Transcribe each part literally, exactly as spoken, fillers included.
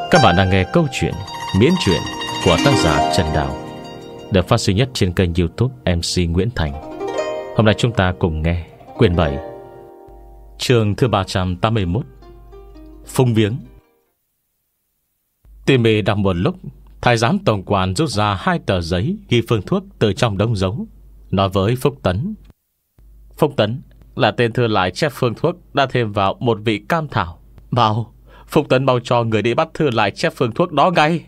Các bạn đang nghe câu chuyện Miễn truyện của tác giả Trần Đào, được phát sinh nhất trên kênh YouTube em xê Nguyễn Thành. Hôm nay chúng ta cùng nghe quyển bảy, chương thứ ba trăm tám mươi mốt, Phung viếng. Tỉ mỉ đọc một lúc, thái giám tổng quản rút ra hai tờ giấy ghi phương thuốc từ trong đống dấu, nói với Phúc Tấn: Phúc Tấn là tên thư lại chép phương thuốc đã thêm vào một vị cam thảo. Mau, Phúc Tấn mau cho người đi bắt thư lại chép phương thuốc đó ngay.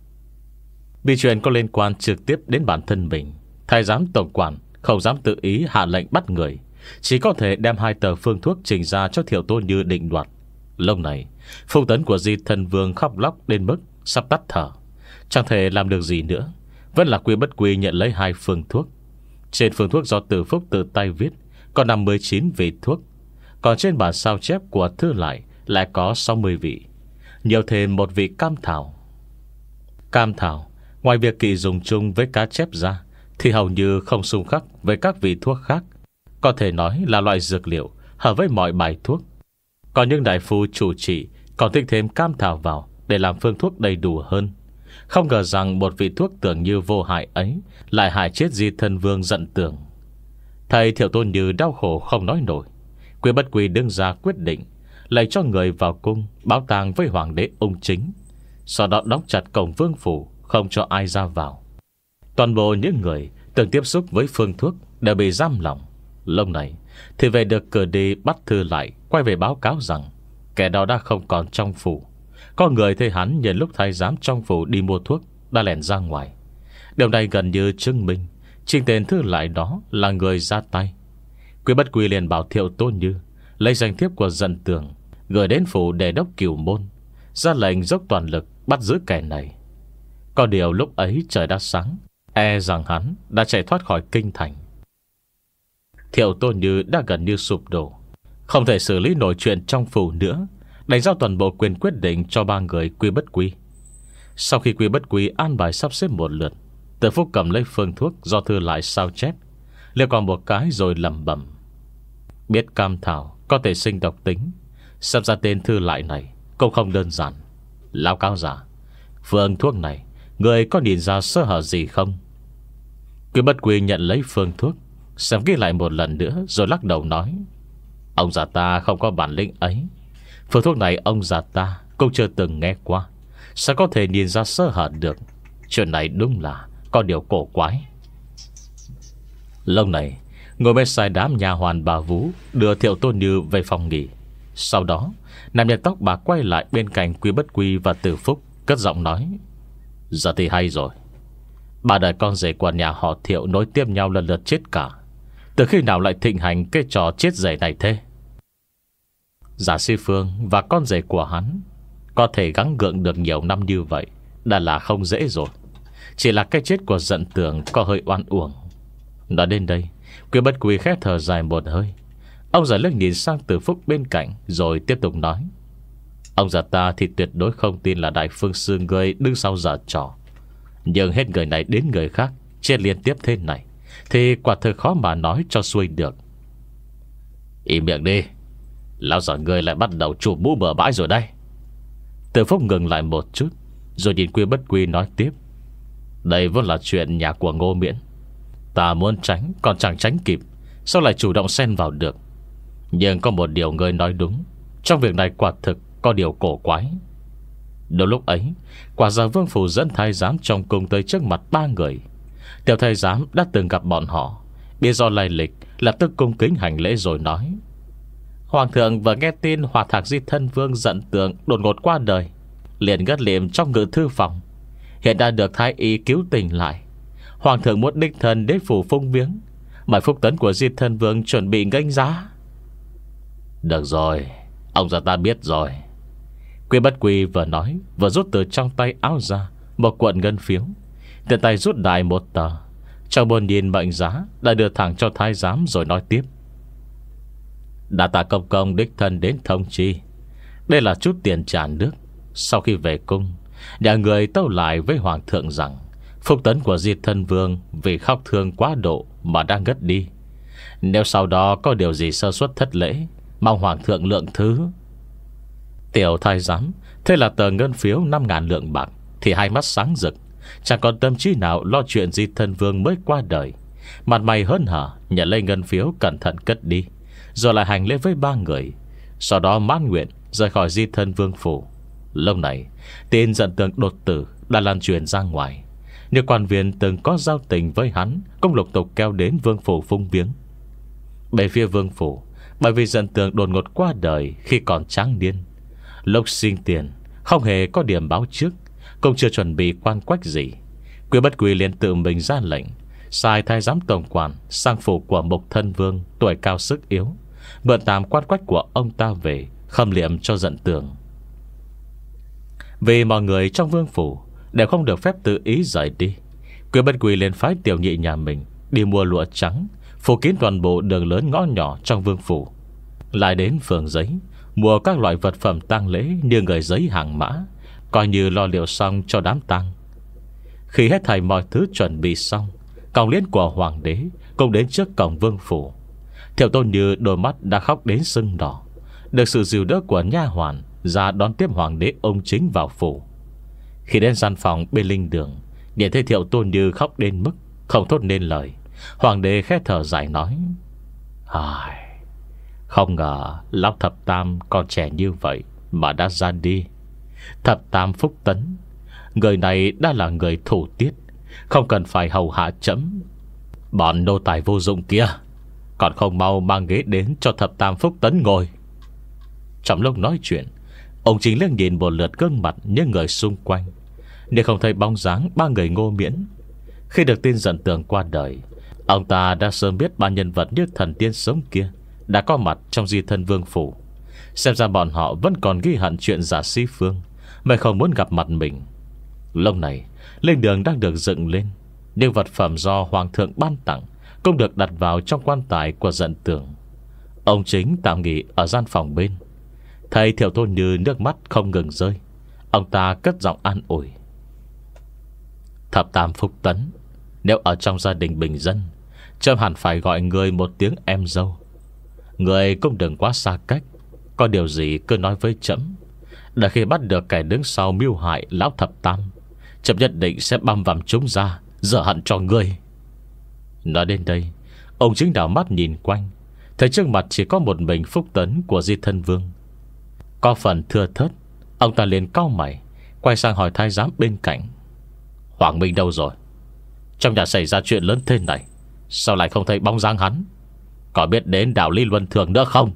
Vì chuyện có liên quan trực tiếp đến bản thân mình, thái giám tổng quản không dám tự ý hạ lệnh bắt người, chỉ có thể đem hai tờ phương thuốc trình ra cho Thiệu Tô Như định đoạt. Lúc này Phúc Tấn của Di Thân Vương khóc lóc đến mức sắp tắt thở, chẳng thể làm được gì nữa. Vẫn là Quy Bất Quy nhận lấy hai phương thuốc. Trên phương thuốc do Từ Phúc tự tay viết có năm mươi chín vị thuốc, còn trên bản sao chép của thư lại lại có sáu mươi vị, nhiều thêm một vị cam thảo. Cam thảo, ngoài việc kỳ dùng chung với cá chép ra, thì hầu như không xung khắc với các vị thuốc khác. Có thể nói là loại dược liệu hợp với mọi bài thuốc. Còn những đại phu chủ trị còn thích thêm cam thảo vào để làm phương thuốc đầy đủ hơn. Không ngờ rằng một vị thuốc tưởng như vô hại ấy lại hại chết Di Thân Vương giận tưởng. Thầy Thiệu Tô Như đau khổ không nói nổi. Quy Bất Quy đứng ra quyết định lấy cho người vào cung báo tang với hoàng đế ung chính, sau đó đóng chặt cổng vương phủ, không cho ai ra vào. Toàn bộ những người từng tiếp xúc với phương thuốc đều bị giam lỏng. Lúc này thì về được cử đi bắt thư lại quay về báo cáo rằng kẻ đó đã không còn trong phủ. Có người thấy hắn nhân lúc thái giám trong phủ đi mua thuốc đã lẻn ra ngoài. Điều này gần như chứng minh chính tên thư lại đó là người ra tay. Quy Bất Quy liền bảo Thiệu Tô Như lấy danh thiếp của Dận Tường gửi đến phủ đề đốc Cửu Môn, ra lệnh dốc toàn lực bắt giữ kẻ này. Có điều lúc ấy trời đã sáng, e rằng hắn đã chạy thoát khỏi kinh thành. Thiệu Tô Như đã gần như sụp đổ, không thể xử lý nổi chuyện trong phủ nữa, đánh giao toàn bộ quyền quyết định cho ba người Quy Bất Quy. Sau khi Quy Bất Quy an bài sắp xếp một lượt, Từ Phúc cầm lấy phương thuốc do thư lại sao chép, liếc qua một cái rồi lẩm bẩm: biết cam thảo có thể sinh độc tính, xem ra tên thư lại này cũng không đơn giản. Lão cáo giả, phương thuốc này người có nhìn ra sơ hở gì không? Quy Bất Quy nhận lấy phương thuốc, xem ghi lại một lần nữa rồi lắc đầu nói: ông già ta không có bản lĩnh ấy. Phương thuốc này ông già ta cũng chưa từng nghe qua, sao có thể nhìn ra sơ hở được? Chuyện này đúng là có điều cổ quái. Lâu này ngồi bên sai đám nhà hoàn bà Vú đưa Thiệu Tô Như về phòng nghỉ. Sau đó nam nhân tóc bạc quay lại bên cạnh Quy Bất Quy và Từ Phúc, cất giọng nói: giờ thì hay rồi. Ba đời con rể của nhà họ Thiệu nối tiếp nhau lần lượt chết cả. Từ khi nào lại thịnh hành cái trò chết rể này thế? Giả Sư Phương và con rể của hắn có thể gắng gượng được nhiều năm như vậy đã là không dễ rồi. Chỉ là cái chết của Dận Tường có hơi oan uổng. Nói đến đây, Quy Bất Quy khẽ thở dài một hơi. Ông già liếc nhìn sang Từ Phúc bên cạnh rồi tiếp tục nói: ông già ta thì tuyệt đối không tin là đại phương sư người đứng sau giở trò. Nhưng hết người này đến người khác chết liên tiếp thế này thì quả thực khó mà nói cho xuôi được. Im miệng đi, lão già người lại bắt đầu chủ mũ bừa bãi rồi đây. Từ Phúc ngừng lại một chút rồi nhìn Quy Bất Quy nói tiếp: đây vốn là chuyện nhà của Ngô Miễn. Ta muốn tránh còn chẳng tránh kịp, sao lại chủ động xen vào được? Nhưng có một điều ngươi nói đúng, trong việc này quả thực có điều cổ quái. Đầu lúc ấy, quả giờ vương phủ dẫn thái giám trong cung tới trước mặt ba người. Tiểu thái giám đã từng gặp bọn họ, biết do lai lịch, lập tức cung kính hành lễ rồi nói: hoàng thượng vừa nghe tin Hòa Thạc Di Thân Vương Dận Tường đột ngột qua đời, liền gất liệm trong ngự thư phòng. Hiện đã được thái y cứu tình lại. Hoàng thượng muốn đích thân đến phủ phung viếng, mời Phúc Tấn của Di Thân Vương chuẩn bị nghênh giá. Được rồi, ông già ta biết rồi. Quy Bất Quy vừa nói vừa rút từ trong tay áo ra một cuộn ngân phiếu, tiện tay rút đại một tờ, trong bồn nhìn mệnh giá đã đưa thẳng cho thái giám rồi nói tiếp: đã tạ công công đích thân đến thông chi, đây là chút tiền trả nước. Sau khi về cung, nhà người tâu lại với hoàng thượng rằng Phúc Tấn của Di Thân Vương vì khóc thương quá độ mà đang ngất đi. Nếu sau đó có điều gì sơ suất thất lễ, mong hoàng thượng lượng thứ. Tiểu thái giám thế là tờ ngân phiếu năm ngàn lượng bạc thì hai mắt sáng rực, chẳng còn tâm trí nào lo chuyện Di Thân Vương mới qua đời. Mặt mày hớn hở nhận lấy ngân phiếu, cẩn thận cất đi, rồi lại hành lễ với ba người. Sau đó mãn nguyện rời khỏi Di Thân Vương phủ. Lúc này tin Dận Tường đột tử đã lan truyền ra ngoài. Nhiều quan viên từng có giao tình với hắn cũng lục tục kéo đến vương phủ phung viếng. Bên phía vương phủ, bởi vì Dận Tường đột ngột qua đời khi còn tráng niên, lúc sinh tiền không hề có điểm báo trước, cũng chưa chuẩn bị quan quách gì, Quý Bất Quỳ liền tự mình ra lệnh sai thái giám tổng quản sang phủ của Mục Thân Vương tuổi cao sức yếu, mượn tạm quan quách của ông ta về khâm liệm cho Dận Tường. Vì mọi người trong vương phủ đều không được phép tự ý rời đi, Quý Bất Quỳ liền phái tiểu nhị nhà mình đi mua lụa trắng, phủ kín toàn bộ đường lớn ngõ nhỏ trong vương phủ, lại đến phường giấy mua các loại vật phẩm tang lễ như người giấy hàng mã, coi như lo liệu xong cho đám tang. Khi hết thảy mọi thứ chuẩn bị xong, còng liễn của hoàng đế cũng đến trước cổng vương phủ. Thiệu Tôn Như đôi mắt đã khóc đến sưng đỏ, được sự dìu đỡ của nha hoàn ra đón tiếp hoàng đế ông chính vào phủ. Khi đến gian phòng bên linh đường, nhìn thấy Thiệu Tôn Như khóc đến mức không thốt nên lời, hoàng đế khẽ thở dài nói: Ai, không ngờ lão Thập Tam còn trẻ như vậy mà đã ra đi. Thập Tam Phúc Tấn, người này đã là người thủ tiết, không cần phải hầu hạ chấm. Bọn nô tài vô dụng kia còn không mau mang ghế đến cho Thập Tam Phúc Tấn ngồi. Trong lúc nói chuyện, ông chính liếc nhìn một lượt gương mặt những người xung quanh, nhưng không thấy bóng dáng ba người Ngô Miễn. Khi được tin Dận Tường qua đời, ông ta đã sớm biết ba nhân vật như thần tiên sống kia đã có mặt trong Di Thân Vương phủ. Xem ra bọn họ vẫn còn ghi hận chuyện Giả Sĩ Phương, mà không muốn gặp mặt mình. Lúc này linh đường đang được dựng lên, những vật phẩm do hoàng thượng ban tặng cũng được đặt vào trong quan tài của Dận Tường. Ông chính tạm nghỉ ở gian phòng bên. Thấy Thiệu Tôn Như nước mắt không ngừng rơi, ông ta cất giọng an ủi: Thập Tam Phúc Tấn, nếu ở trong gia đình bình dân, chấm hẳn phải gọi người một tiếng em dâu. Người cũng đừng quá xa cách, có điều gì cứ nói với chấm. Đã khi bắt được kẻ đứng sau mưu hại lão Thập Tam, chấm nhất định sẽ băm vằm chúng ra, dở hận cho người. Nói đến đây, ông chính đảo mắt nhìn quanh, thấy trước mặt chỉ có một mình Phúc Tấn của Di Thân Vương. Có phần thưa thớt, ông ta liền cau mày, quay sang hỏi thái giám bên cạnh: Hoàng Minh đâu rồi? Trong nhà xảy ra chuyện lớn thế này, sao lại không thấy bóng dáng hắn? Có biết đến đạo lý luân thường nữa không?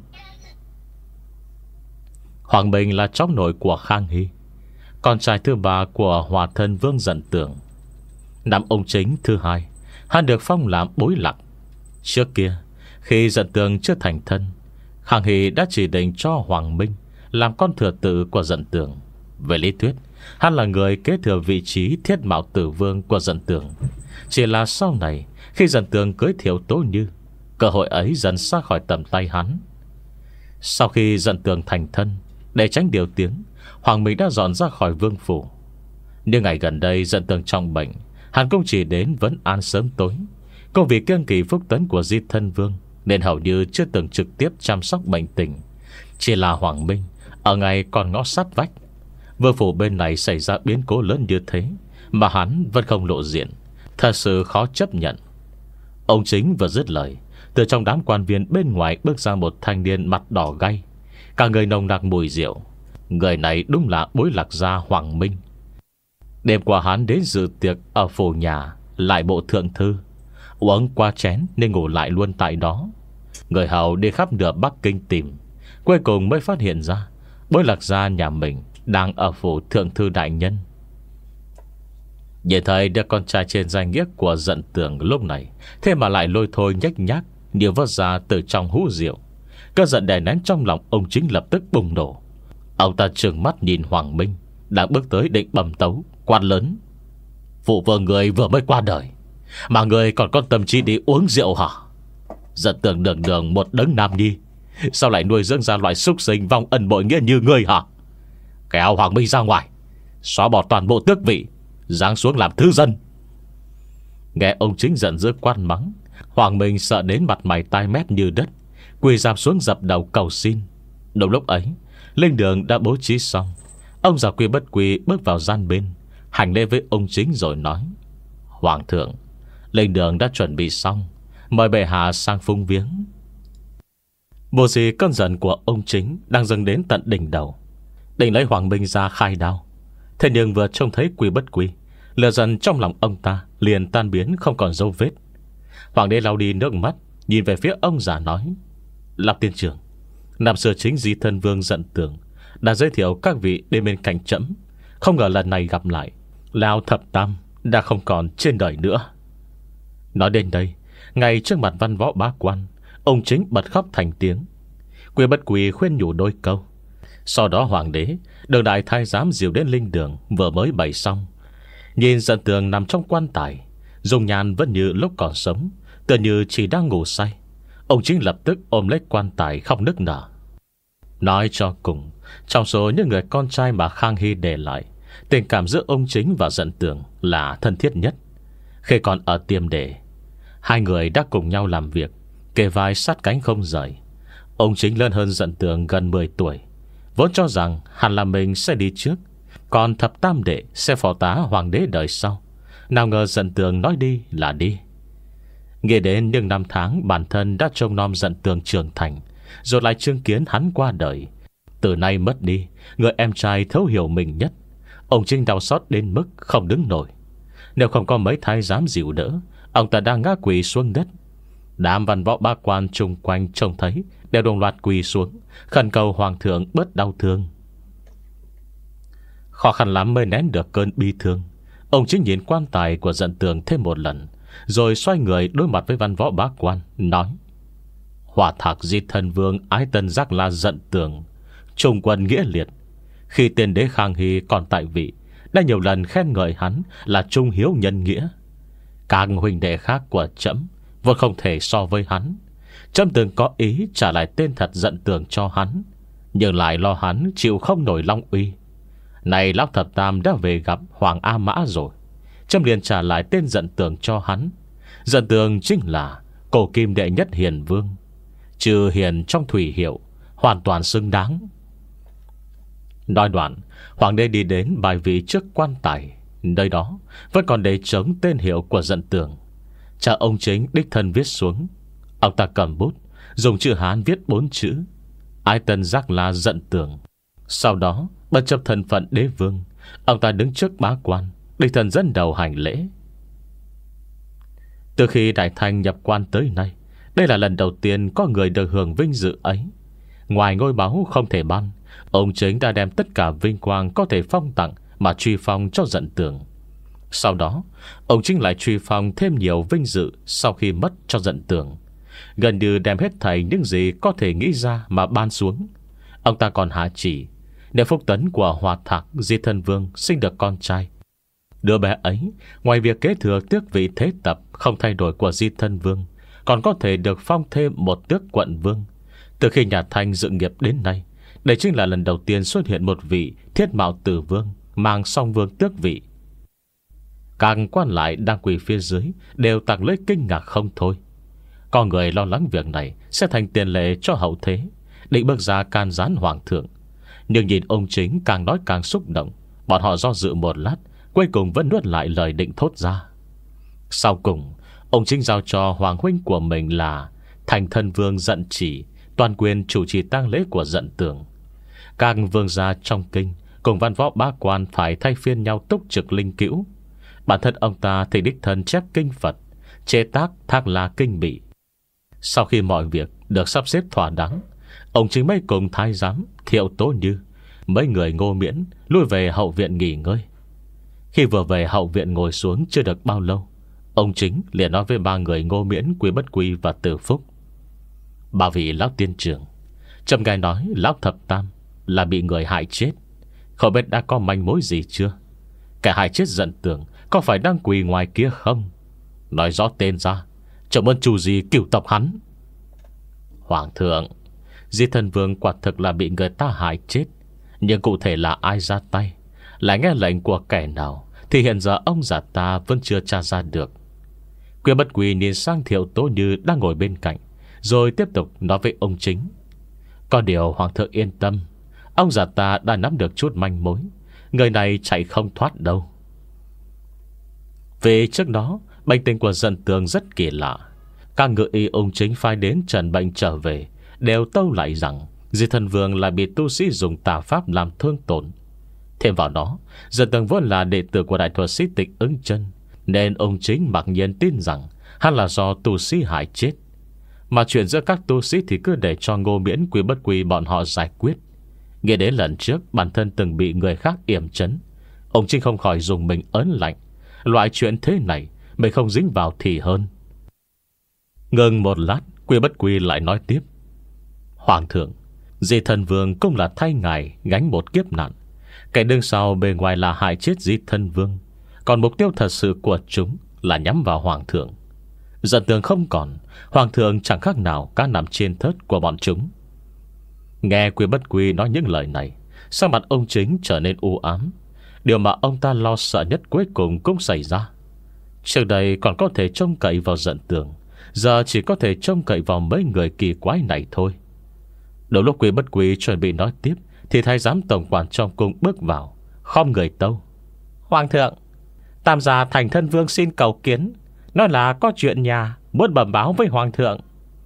Hoàng Minh là cháu nội của Khang Hy, con trai thứ ba của Hòa Thân Vương Dận Tường. Năm ông chính thứ hai, hắn được phong làm bối lạc. Trước kia, khi Dận Tường chưa thành thân, Khang Hy đã chỉ định cho Hoàng Minh làm con thừa tự của Dận Tường. Về lý thuyết, hắn là người kế thừa vị trí Thiết Mạo Tử Vương của Dận Tường. Chỉ là sau này, khi Dận Tường cưới Thiệu Tố Như, cơ hội ấy dần xa khỏi tầm tay hắn. Sau khi Dận Tường thành thân, để tránh điều tiếng, Hoàng Minh đã dọn ra khỏi vương phủ. Nhưng ngày gần đây Dận Tường trong bệnh, hắn cũng chỉ đến vấn an sớm tối. Công việc kiêng kỵ Phúc Tấn của Di Thân Vương, nên hầu như chưa từng trực tiếp chăm sóc bệnh tình. Chỉ là Hoàng Minh ở ngày còn ngõ sát vách, vương phủ bên này xảy ra biến cố lớn như thế mà hắn vẫn không lộ diện, thật sự khó chấp nhận. Ông chính vừa dứt lời, từ trong đám quan viên bên ngoài bước ra một thanh niên mặt đỏ gay, cả người nồng nặc mùi rượu. Người này đúng là bối lạc gia Hoàng Minh. Đêm qua hắn đến dự tiệc ở phủ nhà lại bộ thượng thư, uống qua chén nên ngủ lại luôn tại đó. Người hầu đi khắp nửa Bắc Kinh tìm, cuối cùng mới phát hiện ra bối lạc gia nhà mình đang ở phủ thượng thư đại nhân. Nhìn thấy đứa con trai trên danh nghĩa của Dận Tường lúc này, thế mà lại lôi thôi nhách nhác nhiều vớt ra từ trong hũ rượu. Cơn giận đè nén trong lòng ông chính lập tức bùng nổ. Ông ta trừng mắt nhìn Hoàng Minh đang bước tới định bầm tấu, quát lớn: Phụ vương người vừa mới qua đời, mà người còn có tâm trí đi uống rượu hả? Dận Tường đường đường một đấng nam nhi, sao lại nuôi dưỡng ra loại súc sinh vong ân bội nghĩa như ngươi hả? Kéo Hoàng Minh ra ngoài, xóa bỏ toàn bộ tước vị, giáng xuống làm thứ dân. Nghe ông chính giận dữ quát mắng, Hoàng Minh sợ đến mặt mày tai mét như đất, quỳ rạp xuống dập đầu cầu xin. Đúng lúc ấy, Linh đường đã bố trí xong. Ông già Quy Bất Quy bước vào gian bên, hành lễ với ông chính rồi nói: Hoàng thượng, linh đường đã chuẩn bị xong, mời bệ hạ sang phúng viếng. Bộ gì cơn giận của ông chính đang dâng đến tận đỉnh đầu, định lấy Hoàng Minh ra khai đao. Thế nhưng vừa trông thấy Quy Bất Quy, lửa giận trong lòng ông ta liền tan biến không còn dấu vết. Hoàng đế lau đi nước mắt, nhìn về phía ông già nói: Lạp tiên trưởng, năm xưa chính Di Thân Vương Dận Tường đã giới thiệu các vị đến bên cạnh trẫm, không ngờ lần này gặp lại, Lão Thập Tam đã không còn trên đời nữa. Nói đến đây, ngay trước mặt văn võ bá quan, ông chính bật khóc thành tiếng. Quy Bất Quy khuyên nhủ đôi câu. Sau đó hoàng đế đường đại thái giám dìu đến linh đường vừa mới bày xong. Nhìn Dận Tường nằm trong quan tài, dung nhan vẫn như lúc còn sống, tựa như chỉ đang ngủ say. Ông chính lập tức ôm lấy quan tài khóc nức nở. Nói cho cùng, trong số những người con trai mà Khang Hy để lại, tình cảm giữa ông chính và Dận Tường là thân thiết nhất. Khi còn ở Tiêm Đề, hai người đã cùng nhau làm việc, kề vai sát cánh không rời. Ông chính lớn hơn Dận Tường gần mười tuổi, vốn cho rằng hẳn là mình sẽ đi trước, còn Thập Tam đệ sẽ phò tá hoàng đế đời sau. Nào ngờ Dận Tường nói đi là đi. Nghĩ đến những năm tháng bản thân đã trông nom Dận Tường trưởng thành, rồi lại chứng kiến hắn qua đời, từ nay mất đi người em trai thấu hiểu mình nhất, ông chính đau xót đến mức không đứng nổi. Nếu không có mấy thái giám dịu đỡ, ông ta đang ngã quỳ xuống đất. Đám văn võ ba quan chung quanh trông thấy đều đồng loạt quỳ xuống, khẩn cầu hoàng thượng bớt đau thương. Khó khăn lắm mới nén được cơn bi thương. Ông chính nhìn quan tài của Dận Tường thêm một lần, rồi xoay người đối mặt với văn võ bá quan, nói: Hỏa Thạc Di Thân Vương ái tân giác là Dận Tường, trung quân nghĩa liệt. Khi tiên đế Khang Hy còn tại vị, đã nhiều lần khen ngợi hắn là trung hiếu nhân nghĩa. Các huynh đệ khác của trẫm vẫn không thể so với hắn. Trẫm từng có ý trả lại tên thật Dận Tường cho hắn, nhưng lại lo hắn chịu không nổi long uy. Này Lão Thập Tam đã về gặp Hoàng A Mã rồi, trẫm liền trả lại tên Dận Tường cho hắn. Dận Tường chính là cổ kim đệ nhất hiền vương, trừ hiền trong thủy hiệu, hoàn toàn xứng đáng. Nói đoạn, hoàng đế đi đến bài vị trước quan tài. Nơi đó vẫn còn để trống tên hiệu của Dận Tường. Cha ông chính đích thân viết xuống. Ông ta cầm bút, dùng chữ Hán viết bốn chữ: Ái tân giác là Dận Tường. Sau đó bất chấp thân phận đế vương, ông ta đứng trước bá quan, đích thân dẫn đầu hành lễ. Từ khi Đại Thanh nhập quan tới nay, đây là lần đầu tiên có người được hưởng vinh dự ấy. Ngoài ngôi báu không thể ban, ông chính đã đem tất cả vinh quang có thể phong tặng mà truy phong cho Dận Tường. Sau đó ông chính lại truy phong thêm nhiều vinh dự sau khi mất cho Dận Tường, gần như đem hết thảy những gì có thể nghĩ ra mà ban xuống. Ông ta còn hạ chỉ, nếu phúc tấn của Hỏa Thạc Di Thân Vương sinh được con trai, đứa bé ấy ngoài việc kế thừa tước vị thế tập không thay đổi của Di Thân Vương, còn có thể được phong thêm một tước quận vương. Từ khi nhà Thanh dựng nghiệp đến nay, đây chính là lần đầu tiên xuất hiện một vị thiết mạo tử vương mang song vương tước vị. Các quan lại đang quỳ phía dưới đều tặc lưỡi kinh ngạc không thôi. Có người lo lắng việc này sẽ thành tiền lệ cho hậu thế, định bước ra can gián hoàng thượng. Nhưng nhìn ông chính càng nói càng xúc động, bọn họ do dự một lát, cuối cùng vẫn nuốt lại lời định thốt ra. Sau cùng, ông chính giao cho hoàng huynh của mình là Thành Thân Vương Dận Chỉ toàn quyền chủ trì tang lễ của Dận Tường. Các vương gia trong kinh cùng văn võ bá quan phải thay phiên nhau túc trực linh cữu. Bản thân ông ta thì đích thân chép kinh Phật, chế tác Thác La Kinh Bị. Sau khi mọi việc được sắp xếp thỏa đáng, ông chính mới cùng thái giám Thiệu Tố Như, mấy người Ngô Miễn lui về hậu viện nghỉ ngơi. Khi vừa về hậu viện ngồi xuống chưa được bao lâu, ông chính liền nói với ba người Ngô Miễn, Quy Bất Quy và Từ Phúc: Ba vị lão tiên trưởng, trẫm nghe nói Lão Thập Tam là bị người hại chết, không biết đã có manh mối gì chưa? Kẻ hại chết Dận Tường có phải đang quỳ ngoài kia không? Nói rõ tên ra, trẫm ơn chủ gì cửu tộc hắn. Hoàng thượng, Di Thân Vương quả thực là bị người ta hại chết, nhưng cụ thể là ai ra tay, lại nghe lệnh của kẻ nào, thì hiện giờ ông già ta vẫn chưa tra ra được. Quy Bất Quy nhìn sang Thiệu Tố Như đang ngồi bên cạnh, rồi tiếp tục nói với ông chính: Có điều hoàng thượng yên tâm, Ông già ta đã nắm được chút manh mối. Người này chạy không thoát đâu. Vì trước đó bệnh tình của Dận Tường rất kỳ lạ. Các ngự y ung chính phái đến trần bệnh trở về đều tâu lại rằng Di Thân Vương lại bị tu sĩ dùng tà pháp làm thương tổn. Thêm vào đó, Dận Tường vốn là đệ tử của đại thuật sĩ Tịch Ứng Chân, nên ông chính mặc nhiên tin rằng hắn là do tu sĩ hại chết. Mà chuyện giữa các tu sĩ thì cứ để cho Ngô Miễn Quý Bất Quy bọn họ giải quyết. Nghe đến lần trước bản thân từng bị người khác yểm trấn, ông chính không khỏi dùng mình ớn lạnh. Loại chuyện thế này mình không dính vào thì hơn. Ngừng một lát, Quý Bất Quy lại nói tiếp: Hoàng thượng, Di Thân Vương cũng là thay ngài gánh một kiếp nạn. Cái đương sau bề ngoài là hại chết Di Thân Vương, còn mục tiêu thật sự của chúng là nhắm vào Hoàng thượng. Dận Tường không còn, Hoàng thượng chẳng khác nào cá nằm trên thớt của bọn chúng. Nghe Quý Bất Quy nói những lời này, sắc mặt ông chính trở nên u ám. Điều mà ông ta lo sợ nhất cuối cùng cũng xảy ra. Trước đây còn có thể trông cậy vào Dận Tường, giờ chỉ có thể trông cậy vào mấy người kỳ quái này thôi. Đầu lúc Quý Bất Quy chuẩn bị nói tiếp, thì thái giám tổng quản trong cung bước vào, khom người tâu: Hoàng thượng, Tam gia Thành Thân Vương xin cầu kiến, nói là có chuyện nhà muốn bẩm báo với Hoàng thượng.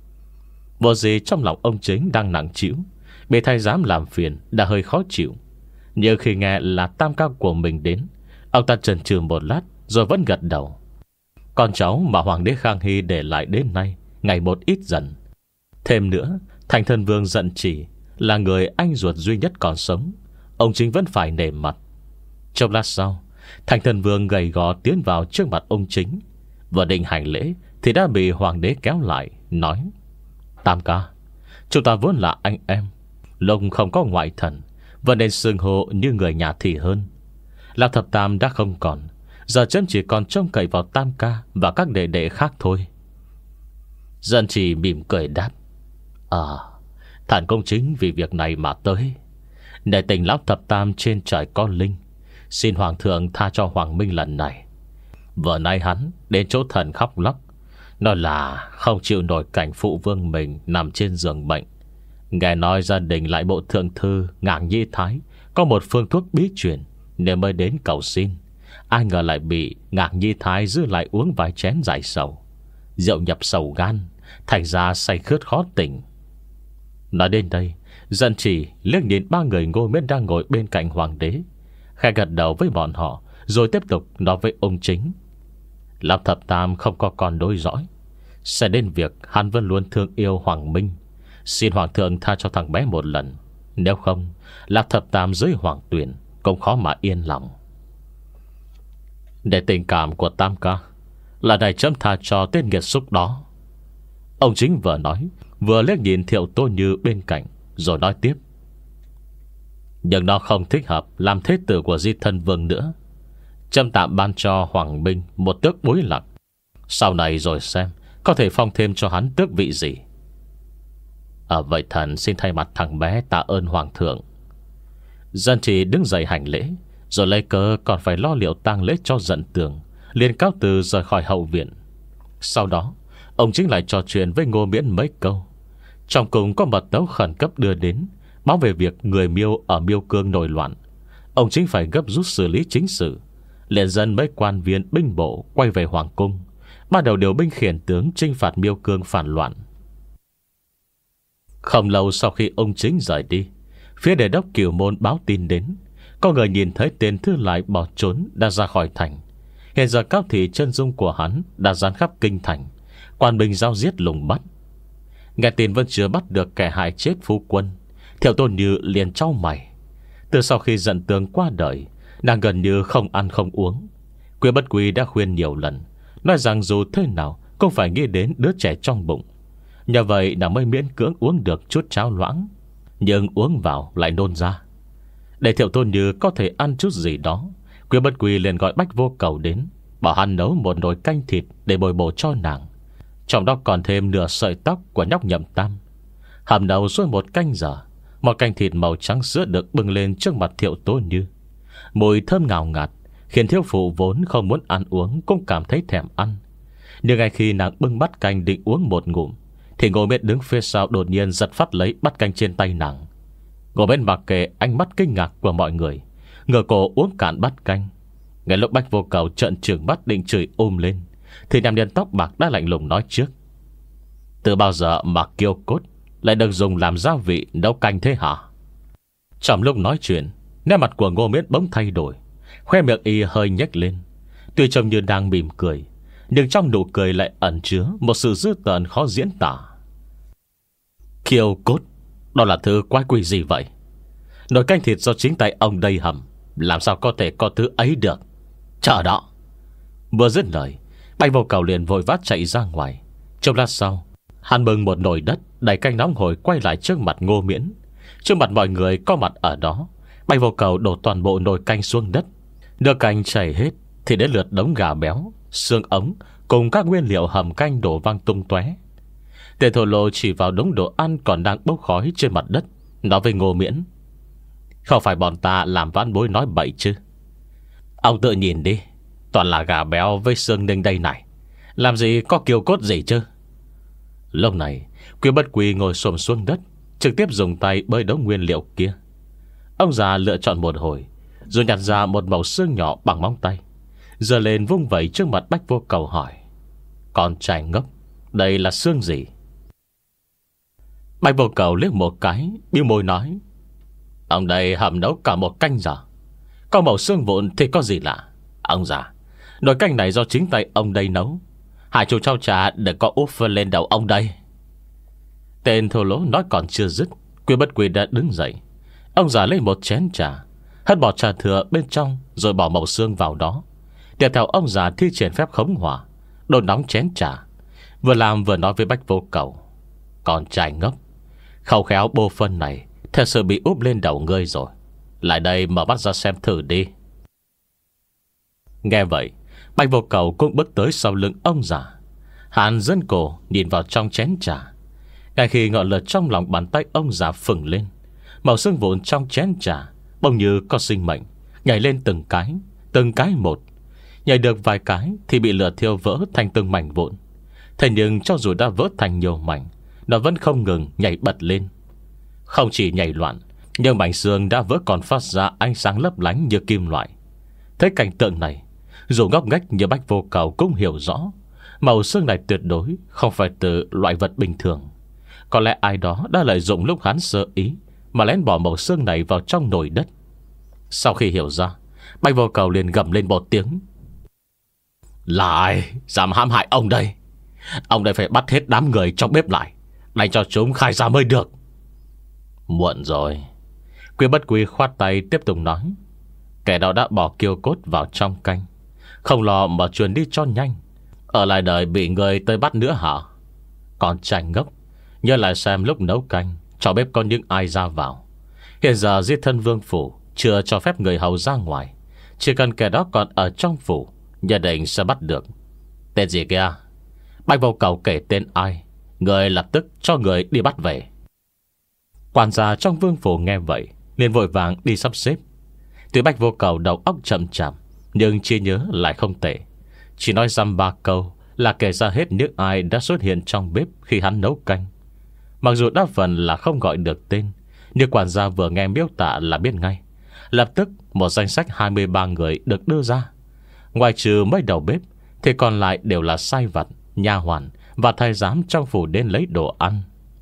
Vô gì trong lòng ông chính đang nặng chịu, bị thái giám làm phiền đã hơi khó chịu. Nhưng khi nghe là tam ca của mình đến, ông ta chần chừ một lát rồi vẫn gật đầu. Con cháu mà Hoàng đế Khang Hy để lại đến nay ngày một ít dần. Thêm nữa, Thành Thân Vương Dận Chỉ là người anh ruột duy nhất còn sống, ông chính vẫn phải nể mặt. Trong lát sau, Thành Thân Vương gầy gò tiến vào trước mặt ông chính. Vừa định hành lễ thì đã bị Hoàng đế kéo lại, nói: Tam ca, chúng ta vốn là anh em, lông không có ngoại thần, vẫn nên xưng hô như người nhà thì hơn. Lão Thập Tam đã không còn, giờ chấm chỉ còn trông cậy vào Tam ca và các đệ đệ khác thôi. Dận Chỉ mỉm cười đáp: À, Thản công chính vì việc này mà tới. Để tình Lão Thập Tam trên trời có linh, xin Hoàng thượng tha cho Hoàng Minh lần này. Vừa nay hắn đến chỗ thần khóc lóc, nói là không chịu nổi cảnh phụ vương mình nằm trên giường bệnh. Nghe nói gia đình lại bộ thượng thư Ngạn Nhi Thái có một phương thuốc bí truyền, nên mới đến cầu xin. Ai ngờ lại bị Ngạn Nhi Thái giữ lại uống vài chén giải sầu. Rượu nhập sầu gan, thành ra say khướt khó tỉnh. Nói đến đây, Dận Chỉ liếc nhìn ba người Ngô Miễn đang ngồi bên cạnh Hoàng đế, khẽ gật đầu với bọn họ, rồi tiếp tục nói với ông chính: Lão Thập Tam không có con nối dõi, sẽ đến việc hắn vẫn luôn thương yêu Hoàng Minh. Xin Hoàng thượng tha cho thằng bé một lần, nếu không Lão Thập Tam dưới Hoàng tuyển cũng khó mà yên lòng. Để tình cảm của Tam ca, là này chấm tha cho tên nghiệt xúc đó. Ông chính vừa nói vừa liếc nhìn Thiệu Tô Như bên cạnh, rồi nói tiếp: Nhưng nó không thích hợp làm thế tử của Di Thân Vương nữa. Chấm tạm ban cho Hoàng Minh một tước bối lạc, sau này rồi xem có thể phong thêm cho hắn tước vị gì. Ở vậy thần xin thay mặt thằng bé tạ ơn Hoàng thượng. Dận Chỉ đứng dậy hành lễ, rồi lấy cớ còn phải lo liệu tang lễ cho Dận Tường, liền cáo từ rời khỏi hậu viện. Sau đó ông chính lại trò chuyện với Ngô Miễn mấy câu. Trong cùng có mật tấu khẩn cấp đưa đến, báo về việc người Miêu ở Miêu Cương nổi loạn. Ông chính phải gấp rút xử lý chính sự, liền dân mấy quan viên binh bộ quay về Hoàng cung, bắt đầu điều binh khiển tướng chinh phạt Miêu Cương phản loạn. Không lâu sau khi ông chính rời đi, phía đề đốc Kiều Môn báo tin đến, có người nhìn thấy tên Thư Lại bỏ trốn đã ra khỏi thành. Hiện giờ Cao Thị chân dung của hắn đã dán khắp kinh thành, quan binh giao giết lùng bắt. Nghe tin vẫn chưa bắt được kẻ hại chết phu quân, Thiệu Tô Như liền trao mày. Từ sau khi Dận Tường qua đời, nàng gần như không ăn không uống. Quý Bất Quy đã khuyên nhiều lần, nói rằng dù thế nào cũng phải nghĩ đến đứa trẻ trong bụng. Nhờ vậy nàng mới miễn cưỡng uống được chút cháo loãng, nhưng uống vào lại nôn ra. Để Thiệu Tô Như có thể ăn chút gì đó, Quý Bất Quy liền gọi Bách Vô Cầu đến, bảo hắn nấu một nồi canh thịt để bồi bổ cho nàng, trong đó còn thêm nửa sợi tóc của nhóc Nhậm Tam. Hầm nấu suốt một canh giờ, một canh thịt màu trắng sữa được bưng lên trước mặt Thiệu Tô Như. Mùi thơm ngào ngạt khiến thiếu phụ vốn không muốn ăn uống cũng cảm thấy thèm ăn. Nhưng ngay khi nàng bưng bát canh định uống một ngụm, thì Ngô Miễn đứng phía sau đột nhiên giật phát lấy bát canh trên tay nàng. Ngồi bên mặc kệ ánh mắt kinh ngạc của mọi người, ngửa cổ uống cạn bát canh. Ngay lúc Bách Vô Cầu trợn trừng mắt định chửi ôm lên, thì nam nhân tóc bạc đã lạnh lùng nói trước: từ bao giờ mà kiêu cốt lại được dùng làm gia vị nấu canh thế hả? Trong lúc nói chuyện, nét mặt của Ngô Miễn bỗng thay đổi, khoe miệng y hơi nhếch lên. Tuy trông như đang mỉm cười, nhưng trong nụ cười lại ẩn chứa một sự dữ tợn khó diễn tả. Kiêu cốt, đó là thứ quái quỷ gì vậy? Nồi canh thịt do chính tay ông đây hầm, làm sao có thể có thứ ấy được? Chờ đó. Vừa dứt lời, Bách Vô Cầu liền vội vã chạy ra ngoài. Trong lát sau, hắn bưng một nồi đất đầy canh nóng hổi quay lại trước mặt Ngô Miễn. Trước mặt mọi người có mặt ở đó, Bách Vô Cầu đổ toàn bộ nồi canh xuống đất. Nước canh chảy hết thì đến lượt đống gà béo, xương ống cùng các nguyên liệu hầm canh đổ văng tung tóe. Tên thổ lô chỉ vào đống đồ ăn còn đang bốc khói trên mặt đất, nói với Ngô Miễn: không phải bọn ta làm vãn bối nói bậy chứ? Ông tự nhìn đi, toàn là gà béo với xương ninh đây này, làm gì có kiêu cốt gì chứ? Lúc này Quy Bất Quy ngồi xổm xuống đất, trực tiếp dùng tay bơi đống nguyên liệu kia. Ông già lựa chọn một hồi, rồi nhặt ra một mẩu xương nhỏ bằng móng tay, giơ lên vung vẩy trước mặt Bách Vô Cầu hỏi: con trai ngốc, đây là xương gì? Bách Vô Cầu liếc một cái, bĩu môi nói: ông đây hầm nấu cả một canh giờ, có mẩu xương vụn thì có gì lạ. Ông già, nồi canh này do chính tay ông đây nấu, hai chú cháu trà đừng có úp lên đầu ông đây. Tên thô lỗ nói còn chưa dứt, Quy Bất Quy đã đứng dậy. Ông già lấy một chén trà, hất bỏ trà thừa bên trong, rồi bỏ mẩu xương vào đó. Tiếp theo ông già thi triển phép khống hỏa, đổ nóng chén trà, vừa làm vừa nói với Bách Vô Cầu: con trai ngốc, khẩu khéo bô phân này thật sự bị úp lên đầu ngươi rồi. Lại đây mở mắt ra xem thử đi. Nghe vậy, Bách Vô Cầu cũng bước tới sau lưng ông già. Hắn dẫn cổ nhìn vào trong chén trà. Ngay khi ngọn lửa trong lòng bàn tay ông già phừng lên, màu xương vụn trong chén trà bỗng như có sinh mệnh, nhảy lên từng cái, từng cái một. Nhảy được vài cái thì bị lửa thiêu vỡ thành từng mảnh vụn. Thế nhưng cho dù đã vỡ thành nhiều mảnh, nó vẫn không ngừng nhảy bật lên. Không chỉ nhảy loạn, nhưng mảnh xương đã vỡ còn phát ra ánh sáng lấp lánh như kim loại. Thấy cảnh tượng này, dù ngốc nghếch như Bách Vô Cầu cũng hiểu rõ, màu xương này tuyệt đối không phải từ loại vật bình thường. Có lẽ ai đó đã lợi dụng lúc hắn sơ ý mà lén bỏ màu xương này vào trong nồi đất. Sau khi hiểu ra, Bách Vô Cầu liền gầm lên một tiếng: là ai dám hãm hại ông đây? Ông đây phải bắt hết đám người trong bếp lại, đánh cho chúng khai ra mới được. Muộn rồi. Quy Bất Quy khoát tay tiếp tục nói: kẻ đó đã bỏ kiêu cốt vào trong canh, không lo mà truyền đi cho nhanh, ở lại đời bị người tới bắt nữa hả? Còn trai ngốc, nhớ lại xem lúc nấu canh cho bếp có những ai ra vào. Hiện giờ Di Thân Vương phủ chưa cho phép người hầu ra ngoài, chỉ cần kẻ đó còn ở trong phủ, nhất định sẽ bắt được. Tên gì kia? Bách Vô Cầu kể tên ai, người lập tức cho người đi bắt về. Quản gia trong vương phủ nghe vậy liền vội vàng đi sắp xếp. Tuy Bách Vô Cầu đầu óc chậm chạp, nhưng trí nhớ lại không tệ. Chỉ nói dăm ba câu là kể ra hết những ai đã xuất hiện trong bếp khi hắn nấu canh. Mặc dù đa phần là không gọi được tên, nhưng quản gia vừa nghe miêu tả là biết ngay. Lập tức một danh sách hai mươi ba người được đưa ra. Ngoài trừ mấy đầu bếp thì còn lại đều là sai vặt, nha hoàn và thái giám trong phủ đến lấy đồ ăn.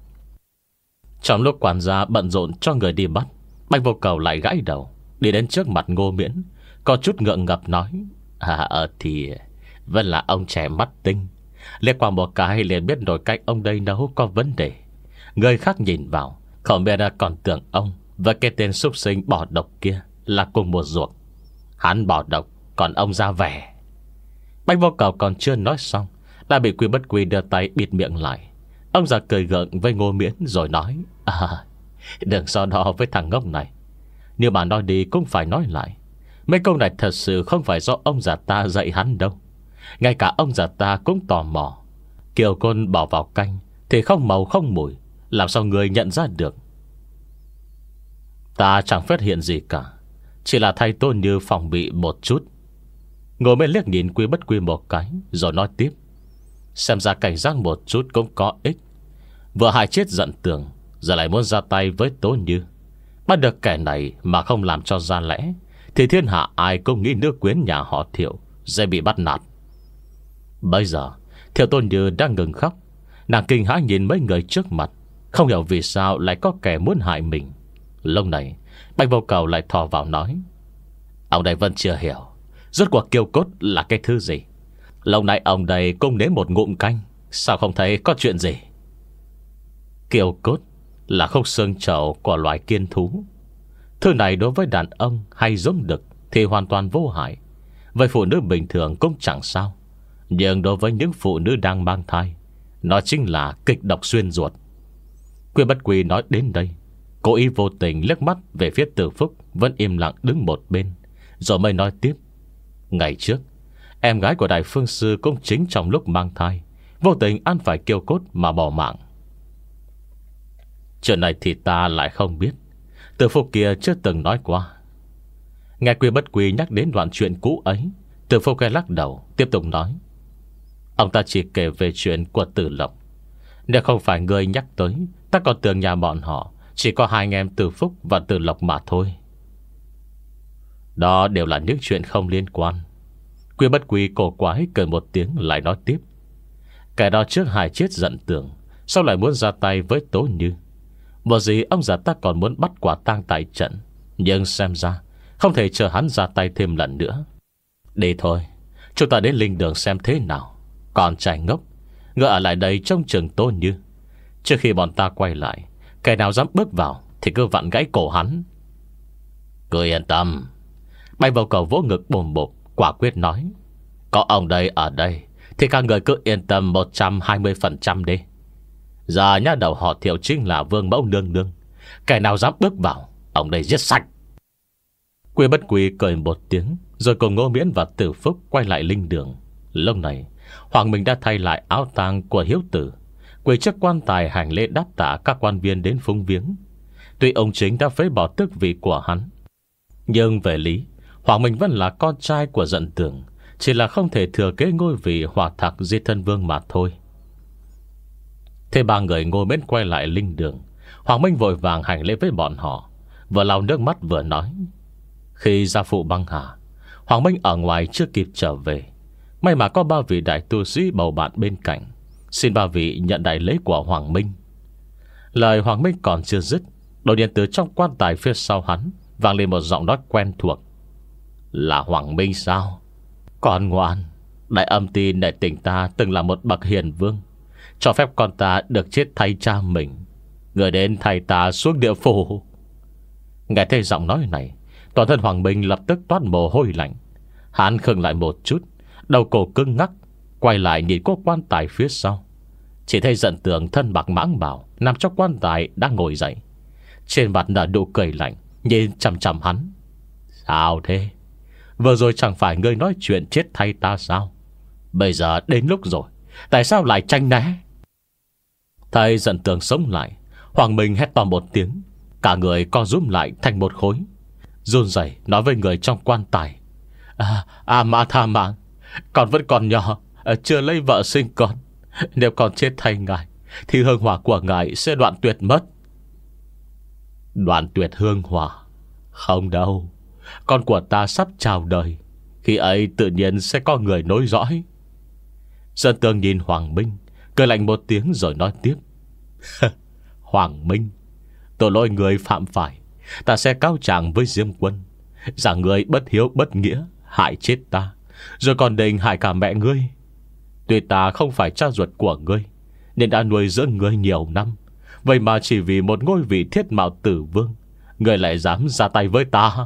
Trong lúc quản gia bận rộn cho người đi bắt, Bách Vô Cầu lại gãi đầu, đi đến trước mặt Ngô Miễn, có chút ngượng ngập nói: À ờ thì vẫn là ông trẻ mắt tinh, liếc qua một cái liền biết nồi canh ông đây nấu có vấn đề. Người khác nhìn vào không biết đã còn tưởng ông và cái tên súc sinh bỏ độc kia là cùng một ruột. Hắn bỏ độc, còn ông ra vẻ. Bách Vô Cầu còn chưa nói xong đã bị Quy Bất Quy đưa tay bịt miệng lại. Ông già cười gượng với Ngô Miễn rồi nói: À, đừng so đo với thằng ngốc này. Nhưng mà nói đi cũng phải nói lại, mấy câu này thật sự không phải do ông già ta dạy hắn đâu. Ngay cả ông già ta cũng tò mò. Kiều côn bỏ vào canh thì không màu không mùi, làm sao người nhận ra được? Ta chẳng phát hiện gì cả, chỉ là thay Tôn Như phòng bị một chút. Ngô Miễn liếc nhìn Quy Bất Quy một cái rồi nói tiếp: Xem ra cảnh giác một chút cũng có ích. Vừa hại chết giận Tường, giờ lại muốn ra tay với Tôn Như. Bắt được kẻ này mà không làm cho ra lẽ, thì thiên hạ ai cũng nghĩ nữ quyến nhà họ Thiệu sẽ bị bắt nạt. Bây giờ Thiệu Tôn Như đang ngừng khóc. Nàng kinh hãi nhìn mấy người trước mặt, không hiểu vì sao lại có kẻ muốn hại mình. Lúc này Bạch Vô Cầu lại thò vào nói: Ông đây vẫn chưa hiểu rốt cuộc kiêu cốt là cái thứ gì. Lâu nay ông đây cũng nếm một ngụm canh, sao không thấy có chuyện gì? Kiêu cốt là khúc xương chậu của loài kiên thú. Thứ này đối với đàn ông hay giống đực thì hoàn toàn vô hại, với phụ nữ bình thường cũng chẳng sao. Nhưng đối với những phụ nữ đang mang thai, nó chính là kịch độc xuyên ruột. Quyên Bất Quy nói đến đây, cố ý vô tình liếc mắt về phía Từ Phúc vẫn im lặng đứng một bên, rồi mới nói tiếp: Ngày trước em gái của Đại Phương Sư cũng chính trong lúc mang thai vô tình ăn phải kiêu cốt mà bỏ mạng. Chuyện này thì ta lại không biết, Từ Phúc kia chưa từng nói qua. Nghe Quyên Bất Quy nhắc đến đoạn chuyện cũ ấy, Từ Phúc cái lắc đầu tiếp tục nói: Ông ta chỉ kể về chuyện của Tử Lộc. Nếu không phải người nhắc tới, ta còn tưởng nhà bọn họ chỉ có hai anh em Từ Phúc và Tử Lộc mà thôi. Đó đều là những chuyện không liên quan. Quyên Bất Quy cổ quái cười một tiếng lại nói tiếp: Kẻ đó trước hại chết Giận Tường, sau lại muốn ra tay với Tố Như. Bộ gì ông già ta còn muốn bắt quả tang tại trận, nhưng xem ra không thể chờ hắn ra tay thêm lần nữa. Đi thôi, chúng ta đến linh đường xem thế nào. Còn trai ngốc, ngựa ở lại đây trông chừng Tố Như. Trước khi bọn ta quay lại, kẻ nào dám bước vào thì cứ vặn gãy cổ hắn. Cứ yên tâm. Bay vào cầu vỗ ngực bồm bộp, quả quyết nói: Có ông đây ở đây thì các người cứ yên tâm một trăm hai mươi phần trăm đi. Giờ nhá đầu họ Thiệu chính là Vương Mẫu Nương Nương, kẻ nào dám bước vào, ông đây giết sạch. Quyên Bất Quy cười một tiếng, rồi cùng Ngô Miễn và Tử Phúc quay lại linh đường. Lúc này Hoàng Minh đã thay lại áo tang của Hiếu Tử, quỳ trước quan tài hành lễ đáp tạ các quan viên đến phúng viếng. Tuy ông chính đã phế bỏ tước vị của hắn, nhưng về lý Hoàng Minh vẫn là con trai của Giận Tường, chỉ là không thể thừa kế ngôi vị Hỏa Thạc Di Thân Vương mà thôi. Thế ba người Ngô Miễn quay lại linh đường. Hoàng Minh vội vàng hành lễ với bọn họ, vừa lau nước mắt vừa nói: Khi gia phụ băng hà, Hoàng Minh ở ngoài chưa kịp trở về. May mà có ba vị đại tu sĩ bầu bạn bên cạnh, xin ba vị nhận đại lễ của Hoàng Minh. Lời Hoàng Minh còn chưa dứt, đột nhiên từ trong quan tài phía sau hắn vang lên một giọng nói quen thuộc: Là Hoàng Minh sao? Con ngoan, đại âm ty nể tình ta từng là một bậc hiền vương, cho phép con ta được chết thay cha mình. Người đến thay ta xuống địa phủ. Nghe thấy giọng nói này, toàn thân Hoàng Minh lập tức toát mồ hôi lạnh. Hắn khựng lại một chút, đầu cổ cứng ngắc, quay lại nhìn qua quan tài phía sau. Chỉ thấy Giận Tường thân mặc mãng bào nằm trong quan tài đang ngồi dậy, trên mặt nở nụ cười lạnh, nhìn chằm chằm hắn. Sao thế? Vừa rồi chẳng phải ngươi nói chuyện chết thay ta sao? Bây giờ đến lúc rồi, tại sao lại tranh né? Thấy Giận Tường sống lại, Hoàng Minh hét to một tiếng, cả người co rúm lại thành một khối, run rẩy nói với người trong quan tài: À, à mà tha mạng, con vẫn còn nhỏ, chưa lấy vợ sinh con. Nếu con chết thay ngài thì hương hỏa của ngài sẽ đoạn tuyệt mất. Đoạn tuyệt hương hỏa? Không đâu, con của ta sắp chào đời, khi ấy tự nhiên sẽ có người nối dõi. Giận Tường nhìn Hoàng Minh, cười lạnh một tiếng rồi nói tiếp: Hoàng Minh, tội lỗi người phạm phải, ta sẽ cáo trạng với Diêm Quân, rằng người bất hiếu bất nghĩa, hại chết ta, rồi còn định hại cả mẹ ngươi. Tuy ta không phải cha ruột của ngươi, nên đã nuôi dưỡng ngươi nhiều năm, vậy mà chỉ vì một ngôi vị thiết mạo tử vương, ngươi lại dám ra tay với ta.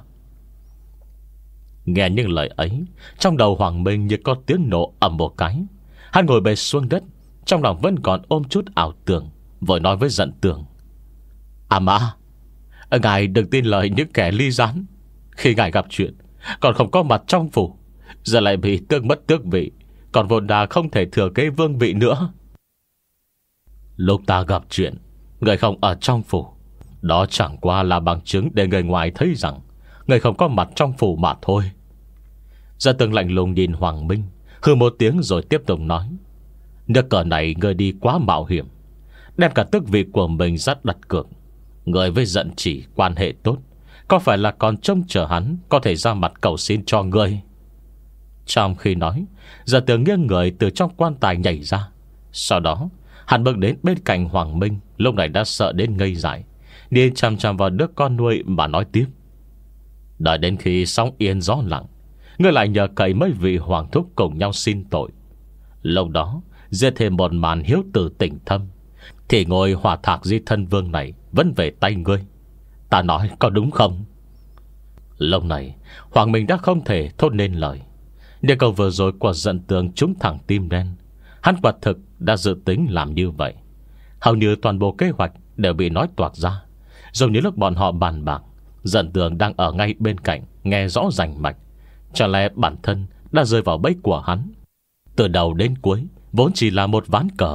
Nghe những lời ấy, trong đầu Hoàng Minh như có tiếng nổ ầm một cái. Hắn ngồi bệt xuống đất, trong lòng vẫn còn ôm chút ảo tưởng, vội nói với Giận Tường: À mà, ngài đừng tin lời những kẻ ly gián. Khi ngài gặp chuyện còn không có mặt trong phủ, giờ lại bị tước mất tước vị, còn vốn đã không thể thừa kế vương vị nữa. Lúc ta gặp chuyện, người không ở trong phủ, đó chẳng qua là bằng chứng để người ngoài thấy rằng người không có mặt trong phủ mà thôi. Giận Tường lạnh lùng nhìn Hoàng Minh, hừ một tiếng rồi tiếp tục nói: Nước cờ này người đi quá mạo hiểm, đem cả tước vị của mình dắt đặt cược. Người với giận chỉ quan hệ tốt, có phải là còn trông chờ hắn có thể ra mặt cầu xin cho người? Trong khi nói, Giận Tường nghiêng người từ trong quan tài nhảy ra. Sau đó hắn bước đến bên cạnh Hoàng Minh, lúc này đã sợ đến ngây dại, nhìn chằm chằm vào đứa con nuôi mà nói tiếp: Đợi đến khi sóng yên gió lặng, ngươi lại nhờ cậy mấy vị hoàng thúc cùng nhau xin tội. Lúc đó giết thêm một màn hiếu tử tình thâm, thì ngôi hỏa thạc di thân vương này vẫn về tay ngươi. Ta nói có đúng không? Lúc này Hoàng Minh đã không thể thốt nên lời. Điều câu vừa rồi của Giận Tường trúng thẳng tim đen. Hắn quả thực đã dự tính làm như vậy. Hầu như toàn bộ kế hoạch đều bị nói toạc ra. Giống như lúc bọn họ bàn bạc, Giận Tường đang ở ngay bên cạnh, nghe rõ rành mạch. Chẳng lẽ bản thân đã rơi vào bẫy của hắn? Từ đầu đến cuối vốn chỉ là một ván cờ.